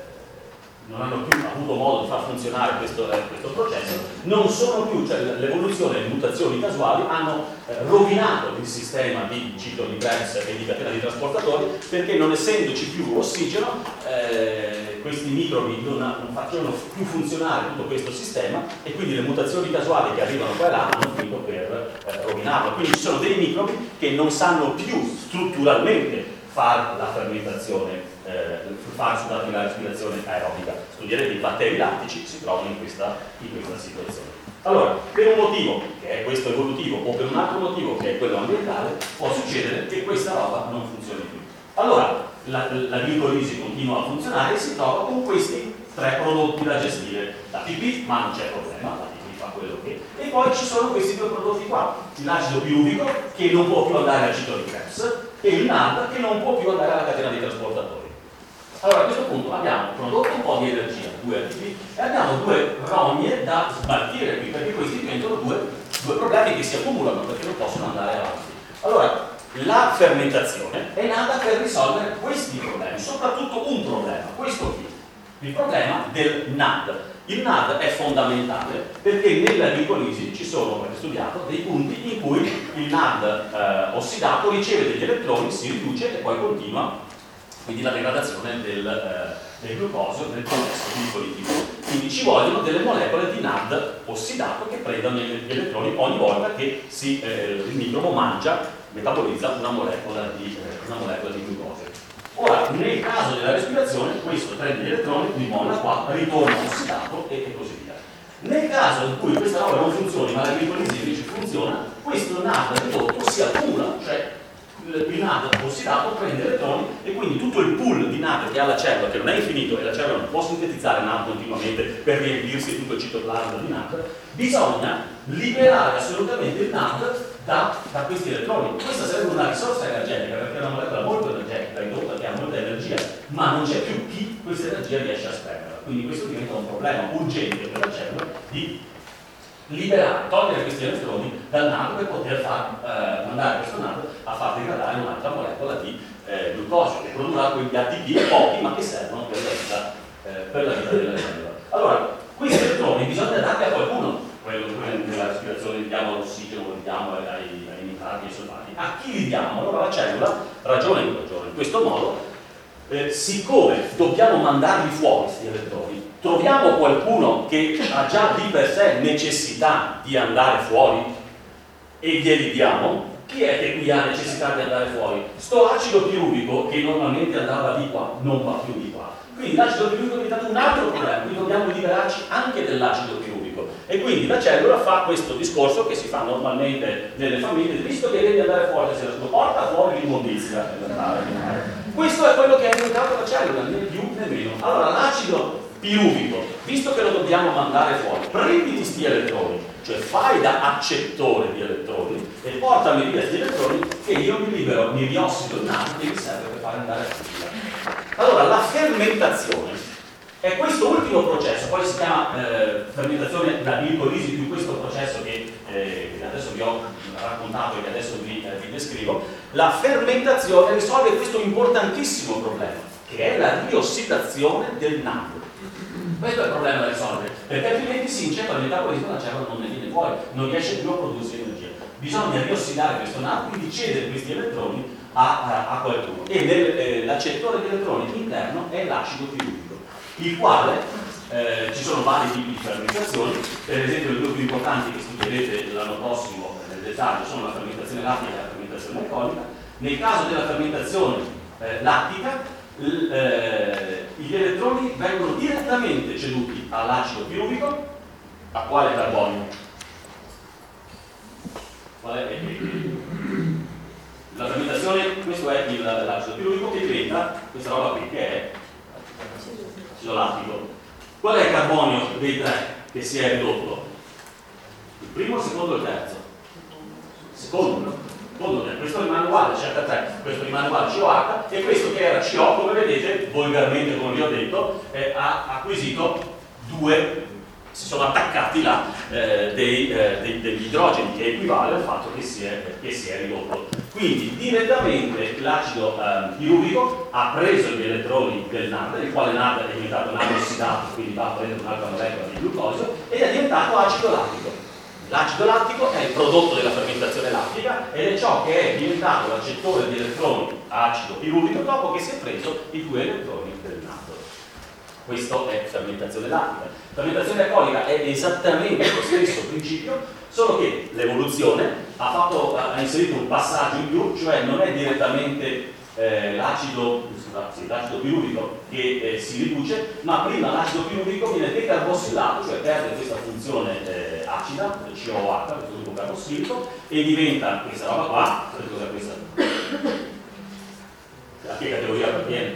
non hanno più avuto modo di far funzionare questo, eh, questo processo, non sono più, cioè l'evoluzione e le mutazioni casuali hanno eh, rovinato il sistema di ciclo di Krebs e di catena di trasportatori, perché non essendoci più ossigeno eh, questi microbi non, non facevano più funzionare tutto questo sistema e quindi le mutazioni casuali che arrivano qua e là hanno finito per eh, rovinarlo. Quindi ci sono dei microbi che non sanno più strutturalmente fare la fermentazione, eh, fare scusate, la respirazione aerobica. Studierete i batteri lattici, si trovano in questa, in questa situazione. Allora, per un motivo che è questo evolutivo o per un altro motivo che è quello ambientale, può succedere che questa roba non funzioni più. Allora, la, la glicolisi continua a funzionare e si trova con questi tre prodotti da gestire. La pipì, ma non c'è problema, la pipì fa quello che... E poi ci sono questi due prodotti qua, l'acido piruvico che non può più andare al ciclo di Krebs e il N A D che non può più andare alla catena dei trasportatori. Allora a questo punto abbiamo prodotto un po' di energia, due A T P, e abbiamo due rogne da smaltire qui, perché questi diventano due, due problemi che si accumulano perché non possono andare avanti. Allora, la fermentazione è nata per risolvere questi problemi, soprattutto un problema, questo qui, il problema del N A D. Il N A D è fondamentale perché nella glicolisi ci sono, come studiato, dei punti in cui il N A D eh, ossidato riceve degli elettroni, si riduce e poi continua quindi la degradazione del, eh, del glucosio nel processo glicolitico. Quindi ci vogliono delle molecole di N A D ossidato che prendono gli elettroni ogni volta che si, eh, il microbo mangia, metabolizza una molecola di, eh, una molecola di glucosio. Ora, nel caso della respirazione, questo prende gli elettroni, li molla qua, ritorna ossidato e, e così via. Nel caso in cui questa roba non funzioni, ma la glicolisi invece funziona, questo N A D ridotto si accumula, cioè il N A D ossidato prende elettroni e quindi tutto il pool di N A D che ha la cellula, che non è infinito e la cellula non può sintetizzare N A D continuamente per riempirsi tutto il citoplasma di N A D, bisogna liberare assolutamente il N A D da, da questi elettroni. Questa sarebbe una risorsa energetica perché è una molecola molto energetica, ridotta, che ha molta energia, ma non c'è più chi questa energia riesce a sperderla. Quindi questo diventa un problema urgente per la cellula di liberare, togliere questi elettroni dal N A D per poter far eh, mandare questo N A D a far degradare un'altra molecola di eh, glucosio che produrrà quegli A T P pochi ma che servono per la vita, eh, per la vita della cellula. Allora, questi elettroni bisogna darli a qualcuno, quello che nella respirazione diamo all'ossigeno, li diamo ai, ai nitrati e ai solfati. A chi li diamo? Allora la cellula ragiona in, in questo modo, eh, siccome dobbiamo mandarli fuori questi elettroni, troviamo qualcuno che ha già di per sé necessità di andare fuori e glieli diamo. Chi è che qui ha necessità di andare fuori? Sto acido piruvico che normalmente andava di qua, non va più di qua. Quindi l'acido piruvico è diventato un altro problema, quindi dobbiamo liberarci anche dell'acido piruvico. E quindi la cellula fa questo discorso che si fa normalmente nelle famiglie, visto che devi andare fuori, se la porta fuori l'immondizia. Questo è quello che è diventato la cellula, né più né meno. Allora l'acido piruvico, visto che lo dobbiamo mandare fuori, prenditi sti elettroni, cioè fai da accettore di elettroni e portami via questi elettroni che io mi libero, mi riossido il N A D che mi serve per fare andare fuori. Allora la fermentazione è questo ultimo processo, poi si chiama eh, fermentazione da glicolisi, più questo processo che, eh, che adesso vi ho raccontato e che adesso vi, eh, vi descrivo. La fermentazione risolve questo importantissimo problema che è la riossidazione del N A D. Questo è il problema da risolvere, perché altrimenti si inceppa il metabolismo, la cellula non ne viene fuori, non riesce più a prodursi energia. Bisogna riossidare questo N A D, quindi cedere questi elettroni a, a, a qualcuno. E nel, eh, l'accettore di elettroni interno è l'acido piruvico, il quale eh, ci sono vari tipi di fermentazioni. Per esempio le due più importanti che studierete l'anno prossimo nel dettaglio sono la fermentazione lattica e la fermentazione alcolica. Nel caso della fermentazione eh, lattica, L, eh, gli elettroni vengono direttamente ceduti all'acido piruvico. A quale carbonio? Qual è? La fermentazione, questo è il, l'acido piruvico che diventa questa roba qui che è acido lattico. Qual è il carbonio dei tre che si è ridotto? Il primo, il secondo e il terzo? Secondo. Questo rimane uguale, C H tre, questo rimane uguale C O H e questo che era C O, come vedete, volgarmente come vi ho detto, eh, ha acquisito due si sono attaccati là eh, dei, eh, dei, degli idrogeni, che equivale al fatto che si è, che si è ridotto. Quindi direttamente l'acido eh, pirurico ha preso gli elettroni del N A D, il quale N A D è diventato N A D ossidato, quindi va a prendere un'altra molecola di glucosio, ed è diventato acido lattico. L'acido lattico è il prodotto della fermentazione lattica ed è ciò che è diventato l'accettore di elettroni acido pirurico dopo che si è preso i due elettroni del N A D. Questo è fermentazione lattica. Fermentazione alcolica è esattamente lo stesso principio, solo che l'evoluzione ha, fatto, ha inserito un passaggio in più, cioè non è direttamente eh, l'acido sì, pirurico che eh, si riduce, ma prima l'acido pirurico viene decarbossilato, cioè perde questa funzione eh, acida, il C O H, questo gruppo carbossilico, e diventa questa roba qua. Sapete cos'è questa? A che categoria appartiene?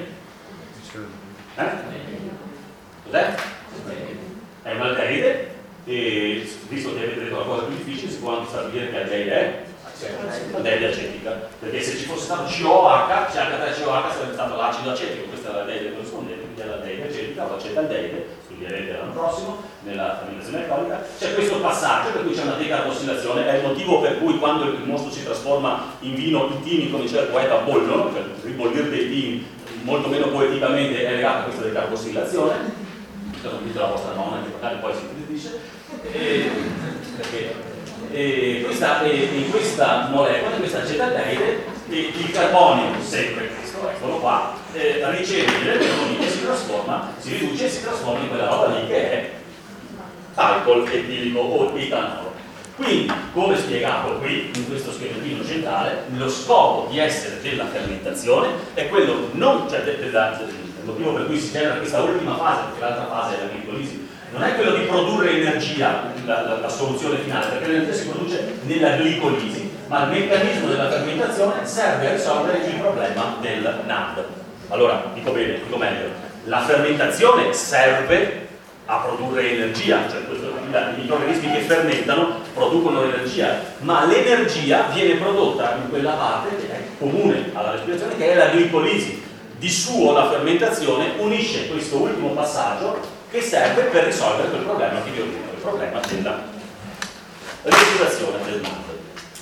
Eh? Cos'è? È un aldeide, e visto che avete detto la cosa più difficile, si può anche stabilire che aldeide è aldeide acetica, perché se ci fosse stato C O H, C H tre C O H sarebbe stato l'acido acetico, questa è l'aldeide corrispondente, quindi è l'aldeide acetica o acetaldeide, studierete l'anno prossimo nella fermentazione alcolica. C'è questo passaggio per cui c'è una decarbossilazione, è il motivo per cui quando il mosto si trasforma in vino i tini, come diceva il poeta, bollono, cioè ribollire dei tini molto meno poeticamente è legato a questa decarbossilazione. Non dite la vostra nonna che magari poi si interdisce, e, perché e questa, e, in questa molecola, in questa acetaldeide, il carbonio, sempre questo, eccolo qua, eh, riceve gli elettroni e si trasforma, si riduce e si trasforma in quella roba lì che è alcol etilico o etanolo. Quindi, come spiegato qui in questo scheletino centrale, lo scopo di essere della fermentazione è quello non, cioè de, de, de, il motivo per cui si genera questa ultima fase, perché l'altra fase è la glicolisi, non è quello di produrre energia, la, la, la soluzione finale, perché l'energia si produce nella glicolisi, ma il meccanismo della fermentazione serve a risolvere il problema del N A D. Allora, dico bene, dico meglio, la fermentazione serve a produrre energia, cioè i microrganismi che fermentano producono energia, ma l'energia viene prodotta in quella parte che è comune alla respirazione, che è la glicolisi. Di suo la fermentazione unisce questo ultimo passaggio che serve per risolvere quel problema che vi ho detto, il problema della respirazione del N A D.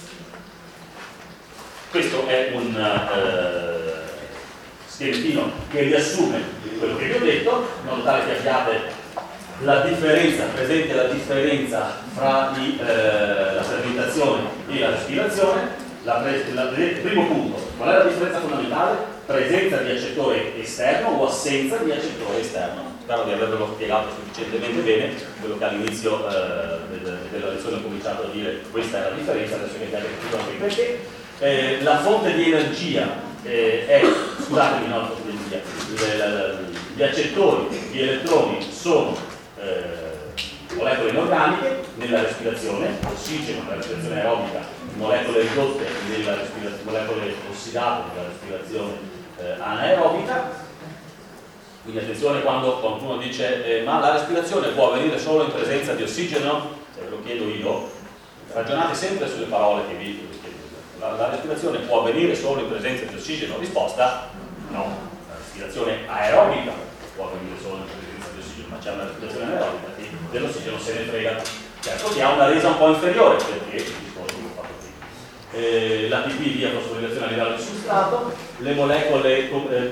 Questo è un uh, scheletino che riassume quello che vi ho detto, in modo tale che abbiate la differenza, presente la differenza fra i, eh, la fermentazione e la respirazione. La pre, la, il primo punto, qual è la differenza fondamentale? Presenza di accettore esterno o assenza di accettore esterno. Spero di avervelo spiegato sufficientemente bene, quello che all'inizio eh, del, della lezione ho cominciato a dire questa è la differenza, adesso che abbiate capito anche perché. Eh, la fonte di energia eh, è, scusatemi, no, la fonte di energia, le, le, gli accettori di elettroni sono eh, molecole inorganiche nella respirazione, ossigeno nella respirazione aerobica, molecole ridotte nella respirazione, molecole ossidate nella respirazione eh, anaerobica. Quindi attenzione quando qualcuno dice eh, ma la respirazione può avvenire solo in presenza di ossigeno, se ve lo chiedo io, ragionate sempre sulle parole che vi la, la respirazione può avvenire solo in presenza di ossigeno? Risposta no, la respirazione aerobica può avvenire solo in presenza di ossigeno, ma c'è una respirazione anaerobica che dell'ossigeno se ne frega, certo che ha una resa un po' inferiore perché il discorso che ho fatto qui. Eh, l'A T P via fosforilazione a livello di substrato, le molecole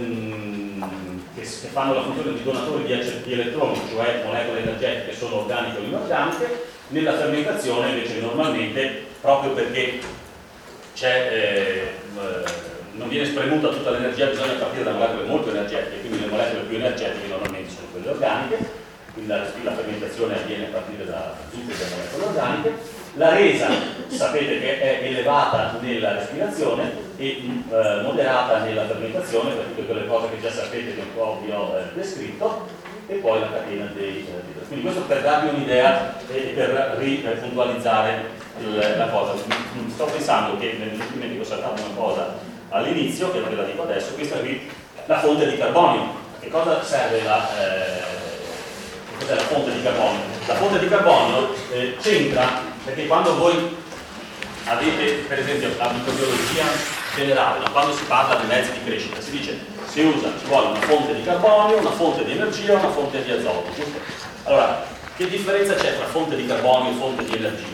ehm, che, che fanno la funzione di donatori di, di elettroni, cioè molecole energetiche, sono organiche o inorganiche. Nella fermentazione invece normalmente, proprio perché c'è, eh, non viene spremuta tutta l'energia, bisogna partire da molecole molto energetiche, quindi le molecole più energetiche normalmente sono quelle organiche, quindi la, la fermentazione avviene a partire da tutte le molecole organiche. La resa sapete che è elevata nella respirazione e eh, moderata nella fermentazione, per tutte quelle cose che già sapete che un po' vi ho eh, descritto, e poi la catena dei eh, quindi questo per darvi un'idea e per ripuntualizzare la cosa. Sto pensando che nel documento ho saltato una cosa all'inizio, che non ve la dico adesso, questa è qui la fonte di carbonio. Che cosa serve la, eh, cos'è la fonte di carbonio? La fonte di carbonio eh, c'entra perché quando voi avete, per esempio, la microbiologia generale, no? Quando si parla di mezzi di crescita, si dice si usa, ci vuole una fonte di carbonio, una fonte di energia, una fonte di azoto. Giusto? Allora, Che differenza c'è tra fonte di carbonio e fonte di energia?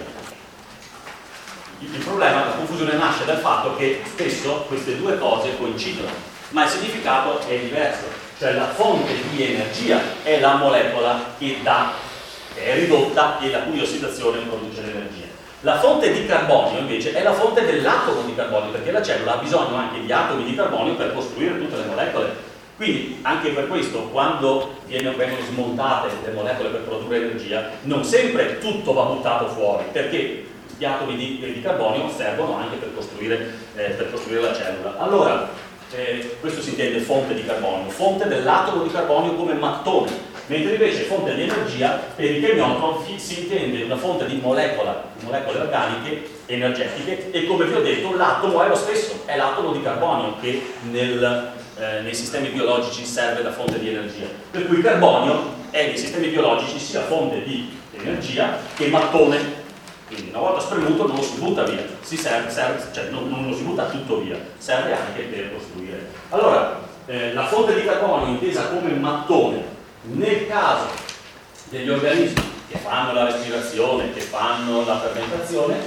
Il, il problema, la confusione nasce dal fatto che spesso queste due cose coincidono, ma il significato è diverso. Cioè la fonte di energia è la molecola che dà, che è ridotta e la cui ossidazione produce l'energia. La fonte di carbonio invece è la fonte dell'atomo di carbonio, perché la cellula ha bisogno anche di atomi di carbonio per costruire tutte le molecole. Quindi anche per questo quando vengono smontate le molecole per produrre energia non sempre tutto va buttato fuori, perché gli atomi di, di carbonio servono anche per costruire, eh, per costruire la cellula. Allora, eh, questo si intende fonte di carbonio, fonte dell'atomo di carbonio come mattone, mentre invece fonte di energia per i chemiotrofi si intende una fonte di molecola, molecole organiche energetiche, e come vi ho detto l'atomo è lo stesso, è l'atomo di carbonio che nel, eh, nei sistemi biologici serve da fonte di energia, per cui il carbonio è nei sistemi biologici sia fonte di energia che mattone. Quindi una volta spremuto non lo si butta via, si serve, serve, cioè non, non lo si butta tutto via, serve anche per costruire. Allora, eh, la fonte di carbonio intesa come mattone nel caso degli organismi che fanno la respirazione, che fanno la fermentazione,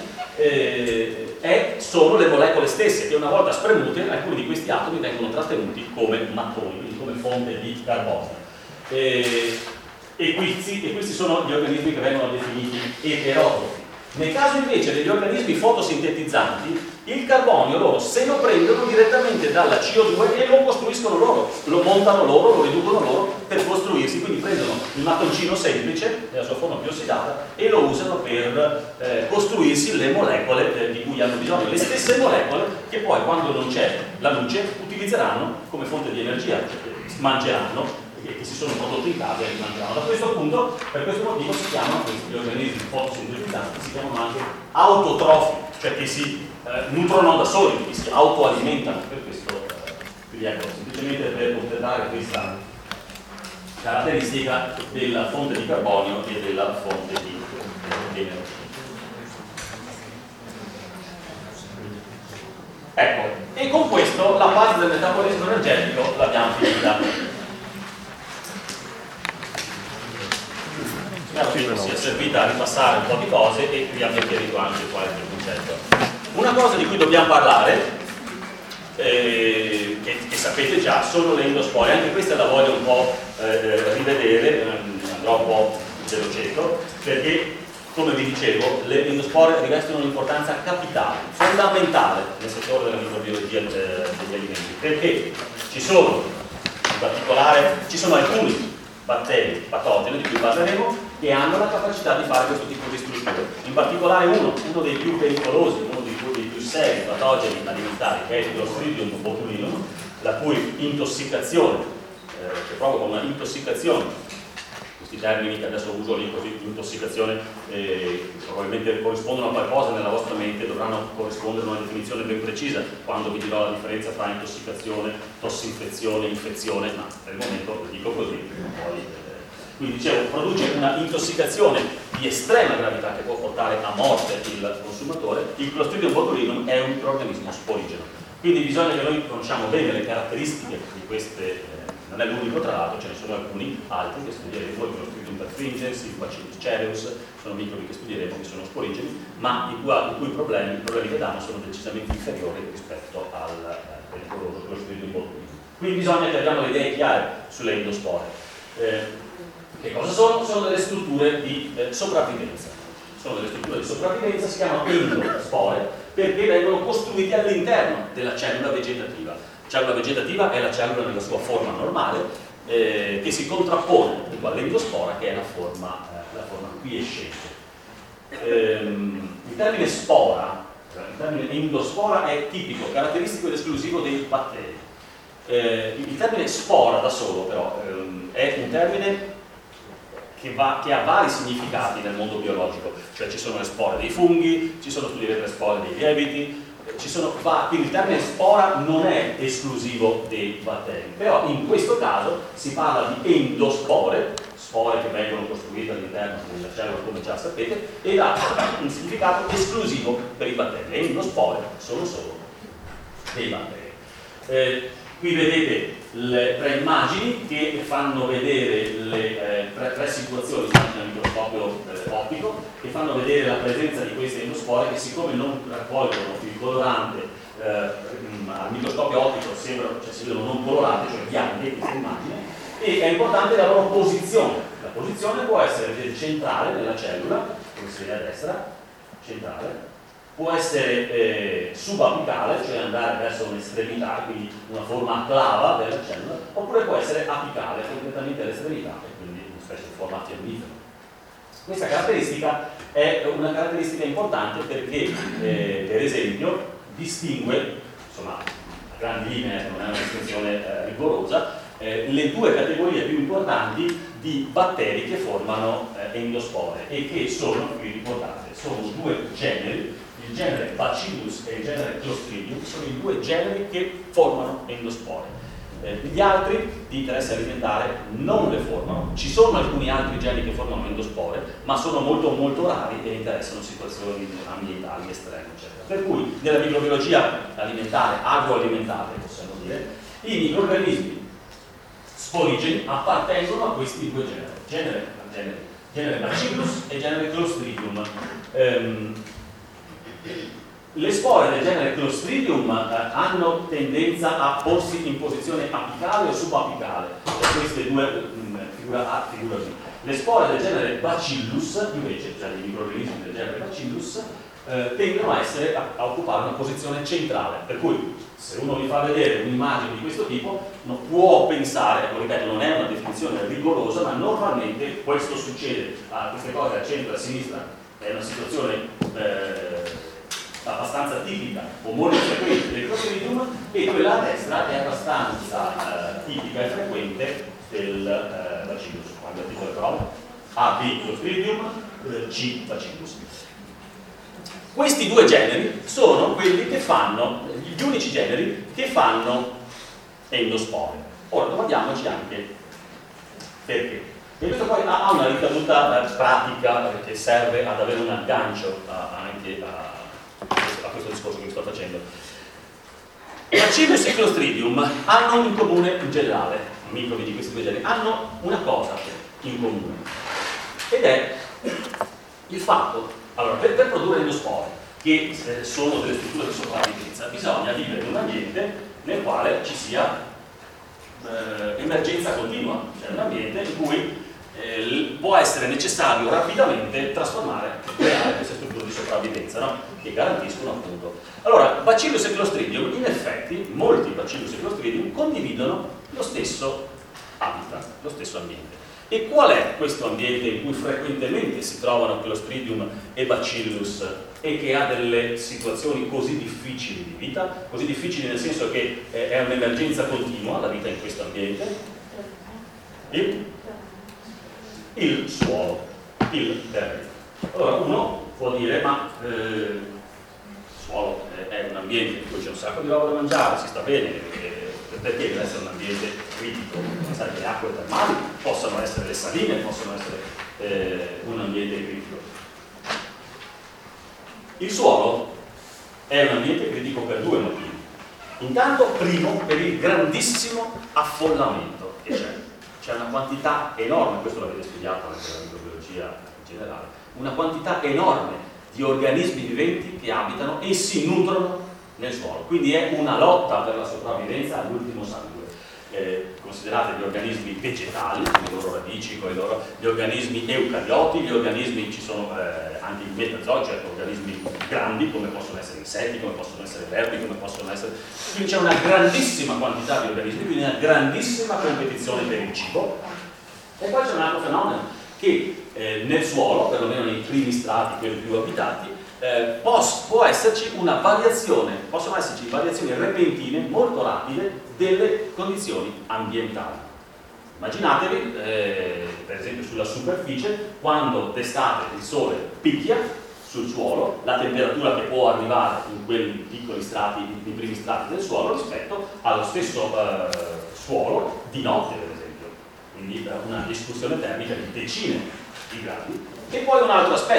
eh, è, sono le molecole stesse che una volta spremute alcuni di questi atomi vengono trattenuti come mattoni, quindi come fonte di carbonio. Eh, e, questi, e questi sono gli organismi che vengono definiti eterotrofi. Nel caso invece degli organismi fotosintetizzanti, il carbonio loro se lo prendono direttamente dalla C O due e lo costruiscono loro, lo montano loro, lo riducono loro per costruirsi, quindi prendono il mattoncino semplice, nella sua forma più ossidata, e lo usano per eh, costruirsi le molecole eh, di cui hanno bisogno, le stesse molecole che poi quando non c'è la luce utilizzeranno come fonte di energia, cioè, mangeranno, che si sono prodotti in casa e li mangiano. Da questo punto, per questo motivo si chiamano questi organismi fotosintetizzanti, si chiamano anche autotrofi, cioè che si eh, nutrono da soli, che si autoalimentano. Per questo, eh, quindi ecco, semplicemente per completare questa caratteristica della fonte di carbonio e della fonte di, di energia. Ecco, e con questo la fase del metabolismo energetico l'abbiamo finita. Spero che sia servita a ripassare un po' di cose e vi abbia chiarito anche qualche concetto. Una cosa di cui dobbiamo parlare, eh, che, che sapete già, sono le endospore. Anche questa la voglio un po' eh, rivedere, eh, andrò un po' veloceto, perché come vi dicevo, le endospore rivestono un'importanza capitale, fondamentale nel settore della microbiologia degli alimenti, perché ci sono, in particolare, ci sono alcuni batteri patogeni di cui parleremo che hanno la capacità di fare questo tipo di strutture. In particolare uno, uno dei più pericolosi, uno dei più, dei più seri patogeni alimentari, che è il Clostridium botulinum, la cui intossicazione, eh, che provoca una intossicazione, questi termini che adesso uso lì così, intossicazione, eh, probabilmente corrispondono a qualcosa nella vostra mente, dovranno corrispondere a una definizione ben precisa quando vi dirò la differenza tra intossicazione, tossinfezione, infezione, ma per il momento lo dico così. Poi, eh, quindi dicevo, produce una intossicazione di estrema gravità che può portare a morte il consumatore. Il Clostridium botulinum è un microorganismo sporigeno, quindi bisogna che noi conosciamo bene le caratteristiche di queste. Eh, non è l'unico, tra l'altro ce ne sono alcuni altri che studieremo, il Clostridium perfringens, il Bacillus cereus, sono microbi che studieremo che sono sporigeni, ma i cui, i cui problemi, i problemi che danno sono decisamente inferiori rispetto al eh, pericoloso Clostridium botulinum. Quindi bisogna che abbiamo le idee chiare sulle endospore. Eh, che cosa sono? Sono delle strutture di eh, sopravvivenza. Sono delle strutture di sopravvivenza, si chiamano endospore perché vengono costruite all'interno della cellula vegetativa. La cellula vegetativa è la cellula nella sua forma normale eh, che si contrappone all'endospora che è la forma, eh, la forma quiescente. Ehm, il termine spora, il termine endospora è tipico, caratteristico ed esclusivo dei batteri. Eh, il termine spora da solo però ehm, è un termine che, va, che ha vari significati nel mondo biologico, cioè ci sono le spore dei funghi, ci sono studierete le spore dei lieviti, ci sono, quindi il termine spora non è esclusivo dei batteri, però in questo caso si parla di endospore, spore che vengono costruite all'interno della cellula come già sapete, ed ha un significato esclusivo per i batteri. Le endospore sono solo dei batteri. Eh, Qui vedete le tre immagini che fanno vedere le eh, tre, tre situazioni nel microscopio eh, ottico, che fanno vedere la presenza di queste endospore che, siccome non raccolgono il colorante eh, al microscopio ottico, sembrano, cioè si vedono non colorate, cioè bianche queste immagini, e è importante la loro posizione. La posizione può essere centrale nella cellula, come si vede a destra, centrale, può essere eh, subapicale, cioè andare verso un'estremità, quindi una forma a clava della cellula, oppure può essere apicale, completamente all'estremità, e quindi una specie di forma fiammifera. Questa caratteristica è una caratteristica importante perché, eh, per esempio, distingue, insomma, a grandi linee, non è una distinzione eh, rigorosa, eh, le due categorie più importanti di batteri che formano eh, endospore e che sono, vi ricordate, sono due generi, il genere Bacillus e il genere Clostridium, sono i due generi che formano endospore. Eh, gli altri di interesse alimentare non le formano, ci sono alcuni altri geni che formano endospore, ma sono molto molto rari e interessano situazioni ambientali estreme, eccetera. Per cui nella microbiologia alimentare, agroalimentare, possiamo dire, i microrganismi sporigeni appartengono a questi due generi, genere, genere, genere Bacillus e genere Clostridium. Ehm, Le spore del genere Clostridium eh, hanno tendenza a porsi in posizione apicale o subapicale, queste due mh, figura A, figura B. Le spore del genere Bacillus, invece, cioè i microrganismi del genere Bacillus, eh, tendono a, essere, a, a occupare una posizione centrale, per cui se uno gli fa vedere un'immagine di questo tipo non può pensare, ecco, ripeto, non è una definizione rigorosa, ma normalmente questo succede, a queste cose a centro e a sinistra, è una situazione eh, abbastanza tipica o molto frequente del Clostridium, e quella a destra è abbastanza eh, tipica e frequente del eh, Bacillus. Quando articolo le prove A, B Clostridium, eh, C Bacillus. Questi due generi sono quelli che fanno, gli unici generi che fanno endospore. Ora domandiamoci anche perché. E questo poi ha una ricaduta eh, pratica che serve ad avere un aggancio a, anche a a questo discorso che vi sto facendo. Bacillus e Clostridium hanno in comune in generale, i microbi di questi due generi, hanno una cosa in comune, ed è il fatto, allora, per, per produrre endospore, che eh, sono delle strutture di sopravvivenza, bisogna vivere in un ambiente nel quale ci sia eh, emergenza continua, cioè un ambiente in cui eh, può essere necessario rapidamente trasformare, creare queste strutture di sopravvivenza, no? Che garantiscono appunto. Allora, Bacillus e Clostridium, in effetti, molti Bacillus e Clostridium condividono lo stesso habitat, lo stesso ambiente. E qual è questo ambiente in cui frequentemente si trovano Clostridium e Bacillus e che ha delle situazioni così difficili di vita? Così difficili nel senso che eh, è un'emergenza continua la vita in questo ambiente? Il, il suolo, il terreno. Allora uno può dire, ma eh, il suolo è un ambiente in cui c'è un sacco di roba da mangiare, si sta bene, perché, perché deve essere un ambiente critico? Pensare che le acque termali possano essere le saline, possono essere eh, un ambiente critico. Il suolo è un ambiente critico per due motivi. Intanto, primo, per il grandissimo affollamento che c'è. C'è una quantità enorme, questo l'avete studiato anche nella microbiologia in generale, una quantità enorme di organismi viventi che abitano e si nutrono nel suolo. Quindi è una lotta per la sopravvivenza all'ultimo sangue. Eh, considerate gli organismi vegetali, con le loro radici, con i loro, gli organismi eucarioti, gli organismi, ci sono eh, anche i metazoi, cioè organismi grandi come possono essere insetti, come possono essere vermi, come possono essere... Quindi c'è una grandissima quantità di organismi, quindi una grandissima competizione per il cibo. E poi c'è un altro fenomeno, che eh, nel suolo, perlomeno nei primi strati, quelli più abitati, eh, può, può esserci una variazione, possono esserci variazioni repentine, molto rapide, delle condizioni ambientali. Immaginatevi, eh, per esempio sulla superficie, quando d'estate il sole picchia sul suolo, la temperatura che può arrivare in quei piccoli strati, nei primi strati del suolo, rispetto allo stesso eh, suolo di notte, per esempio. Quindi una discussione termica di decine di gradi. E poi un altro aspetto,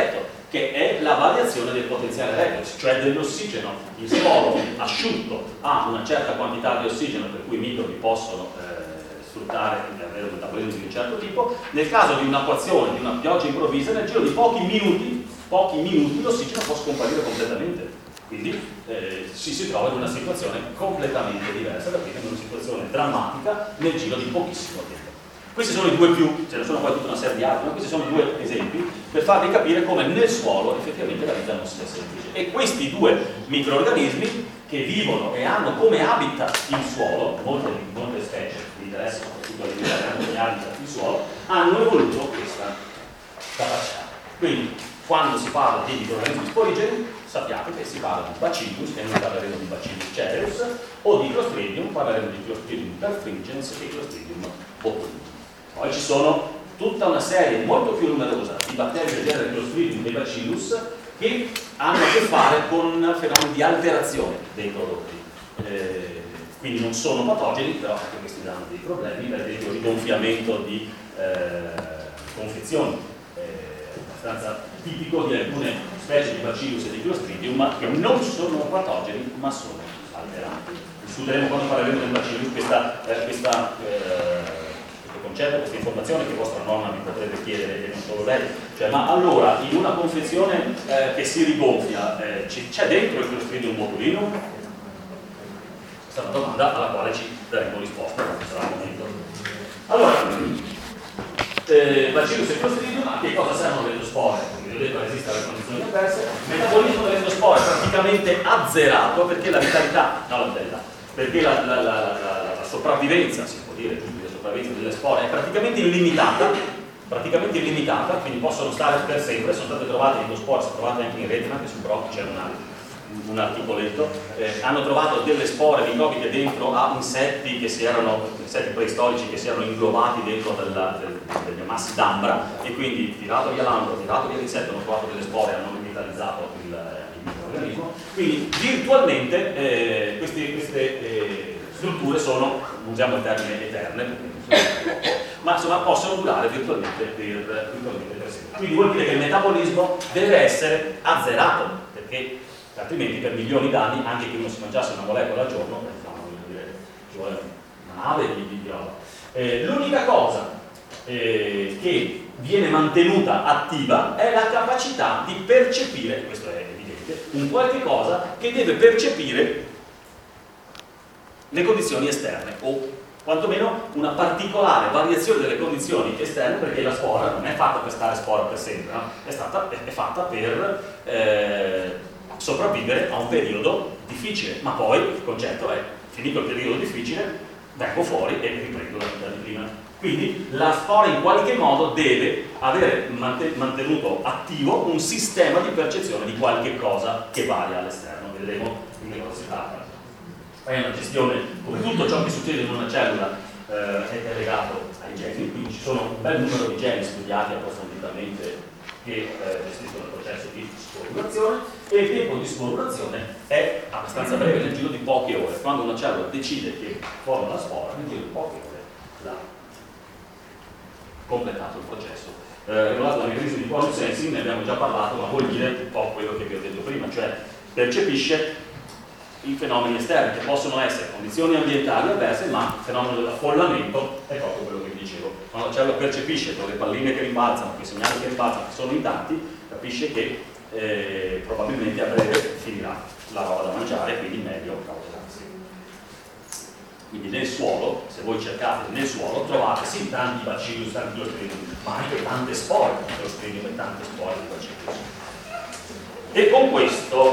che è la variazione del potenziale redox, cioè dell'ossigeno. Il suolo asciutto ha una certa quantità di ossigeno per cui i microbi possono eh, sfruttare e avere un metabolismo di un certo tipo. Nel caso di un'acquazione, di una pioggia improvvisa, nel giro di pochi minuti, pochi minuti l'ossigeno può scomparire completamente. Quindi eh, ci si trova in una situazione completamente diversa, perché è una situazione drammatica nel giro di pochissimo tempo. Questi sono i due più, ce ne sono poi tutta una serie di altri, ma questi sono due esempi per farvi capire come nel suolo effettivamente la vita non sia semplice. E questi due microrganismi che vivono e hanno come habitat il suolo, molte, molte specie che interessano soprattutto all'interno hanno come habitat il suolo, hanno evoluto questa capacità. Quindi quando si parla di microrganismi sporigeni, sappiate che si parla di Bacillus, e noi parleremo di Bacillus cereus, o di Clostridium, parleremo di Clostridium perfringens e Clostridium botulinum. Poi ci sono tutta una serie molto più numerosa di batteri del genere Clostridium e Bacillus che hanno a che fare con fenomeni di alterazione dei prodotti. Eh, quindi non sono patogeni, però anche questi danno dei problemi, per esempio il gonfiamento di eh, confezioni, eh, abbastanza tipico di alcune specie di Bacillus e di Clostridium che non sono patogeni ma sono alteranti. Discuteremo quando parleremo del Bacillus questa, eh, questa eh, concetto, questa informazione che vostra nonna vi potrebbe chiedere e non solo lei, cioè ma allora in una confezione eh, che si rigonfia eh, c'è dentro il Clostridium botulinum? Questa è una domanda alla quale ci daremo risposta, sarà un momento. Allora, eh, Bacillus e Clostridium a che cosa servono le endospore? Come vi ho detto, esiste alle condizioni avverse. Il metabolismo delle endospore è praticamente azzerato perché la vitalità, no la vitalità, perché la, la, la, la, la sopravvivenza, si può dire, la sopravvivenza delle spore è praticamente illimitata, praticamente illimitata, quindi possono stare per sempre. Sono state trovate endospore, sono trovate anche in retina, anche su Brock c'è una, un articoletto, eh, hanno trovato delle spore microbiche dentro a insetti che si erano, insetti preistorici che si erano inglobati dentro della, del, degli ammassi d'ambra, e quindi tirato via l'ambro, tirato via l'insetto, hanno trovato delle spore e hanno rivitalizzato il, il microorganismo. Quindi virtualmente eh, queste, queste eh, strutture sono, non usiamo il termine eterne, ma insomma possono durare virtualmente per, virtualmente per sempre. Quindi vuol dire che il metabolismo deve essere azzerato, perché altrimenti per milioni d'anni, anche che uno si mangiasse una molecola al giorno, diciamo, dire, ci vuole una nave di, di roba. Eh, l'unica cosa eh, che viene mantenuta attiva è la capacità di percepire, questo è evidente, un qualche cosa che deve percepire le condizioni esterne, o quantomeno una particolare variazione delle condizioni esterne, perché la spora non è fatta per stare spora per sempre, no? è, stata, è fatta per eh, sopravvivere a un periodo difficile, ma poi il concetto è: finito il periodo difficile, vengo fuori e riprendo la vita di prima. Quindi la spora in qualche modo deve avere mantenuto attivo un sistema di percezione di qualche cosa che varia all'esterno. Vedremo di che cosa si tratta. È una gestione, come tutto ciò che succede in una cellula eh, è legato ai geni, quindi ci sono un bel numero di geni studiati approfonditamente che eh, gestiscono il processo di sporulazione, e il tempo di sporulazione è abbastanza breve, nel giro di poche ore. Quando una cellula decide che forma la spora, nel giro di poche ore l'ha completato il processo. Eh, riguardo al meccanismo di quantum sensing ne abbiamo già parlato, ma vuol dire un po' quello che vi ho detto prima, cioè percepisce i fenomeni esterni, che possono essere condizioni ambientali avverse, ma il fenomeno dell'affollamento è proprio quello che vi dicevo. Quando la cellula percepisce con le palline che rimbalzano, con i segnali che rimbalzano, che sono in tanti, capisce che eh, probabilmente a breve finirà la roba da mangiare, e quindi meglio cautelarsi. Quindi nel suolo, se voi cercate nel suolo, trovate sì tanti bacillus, tanti clostridium, ma anche tante spore di clostridium e tante spore di bacillus. E con questo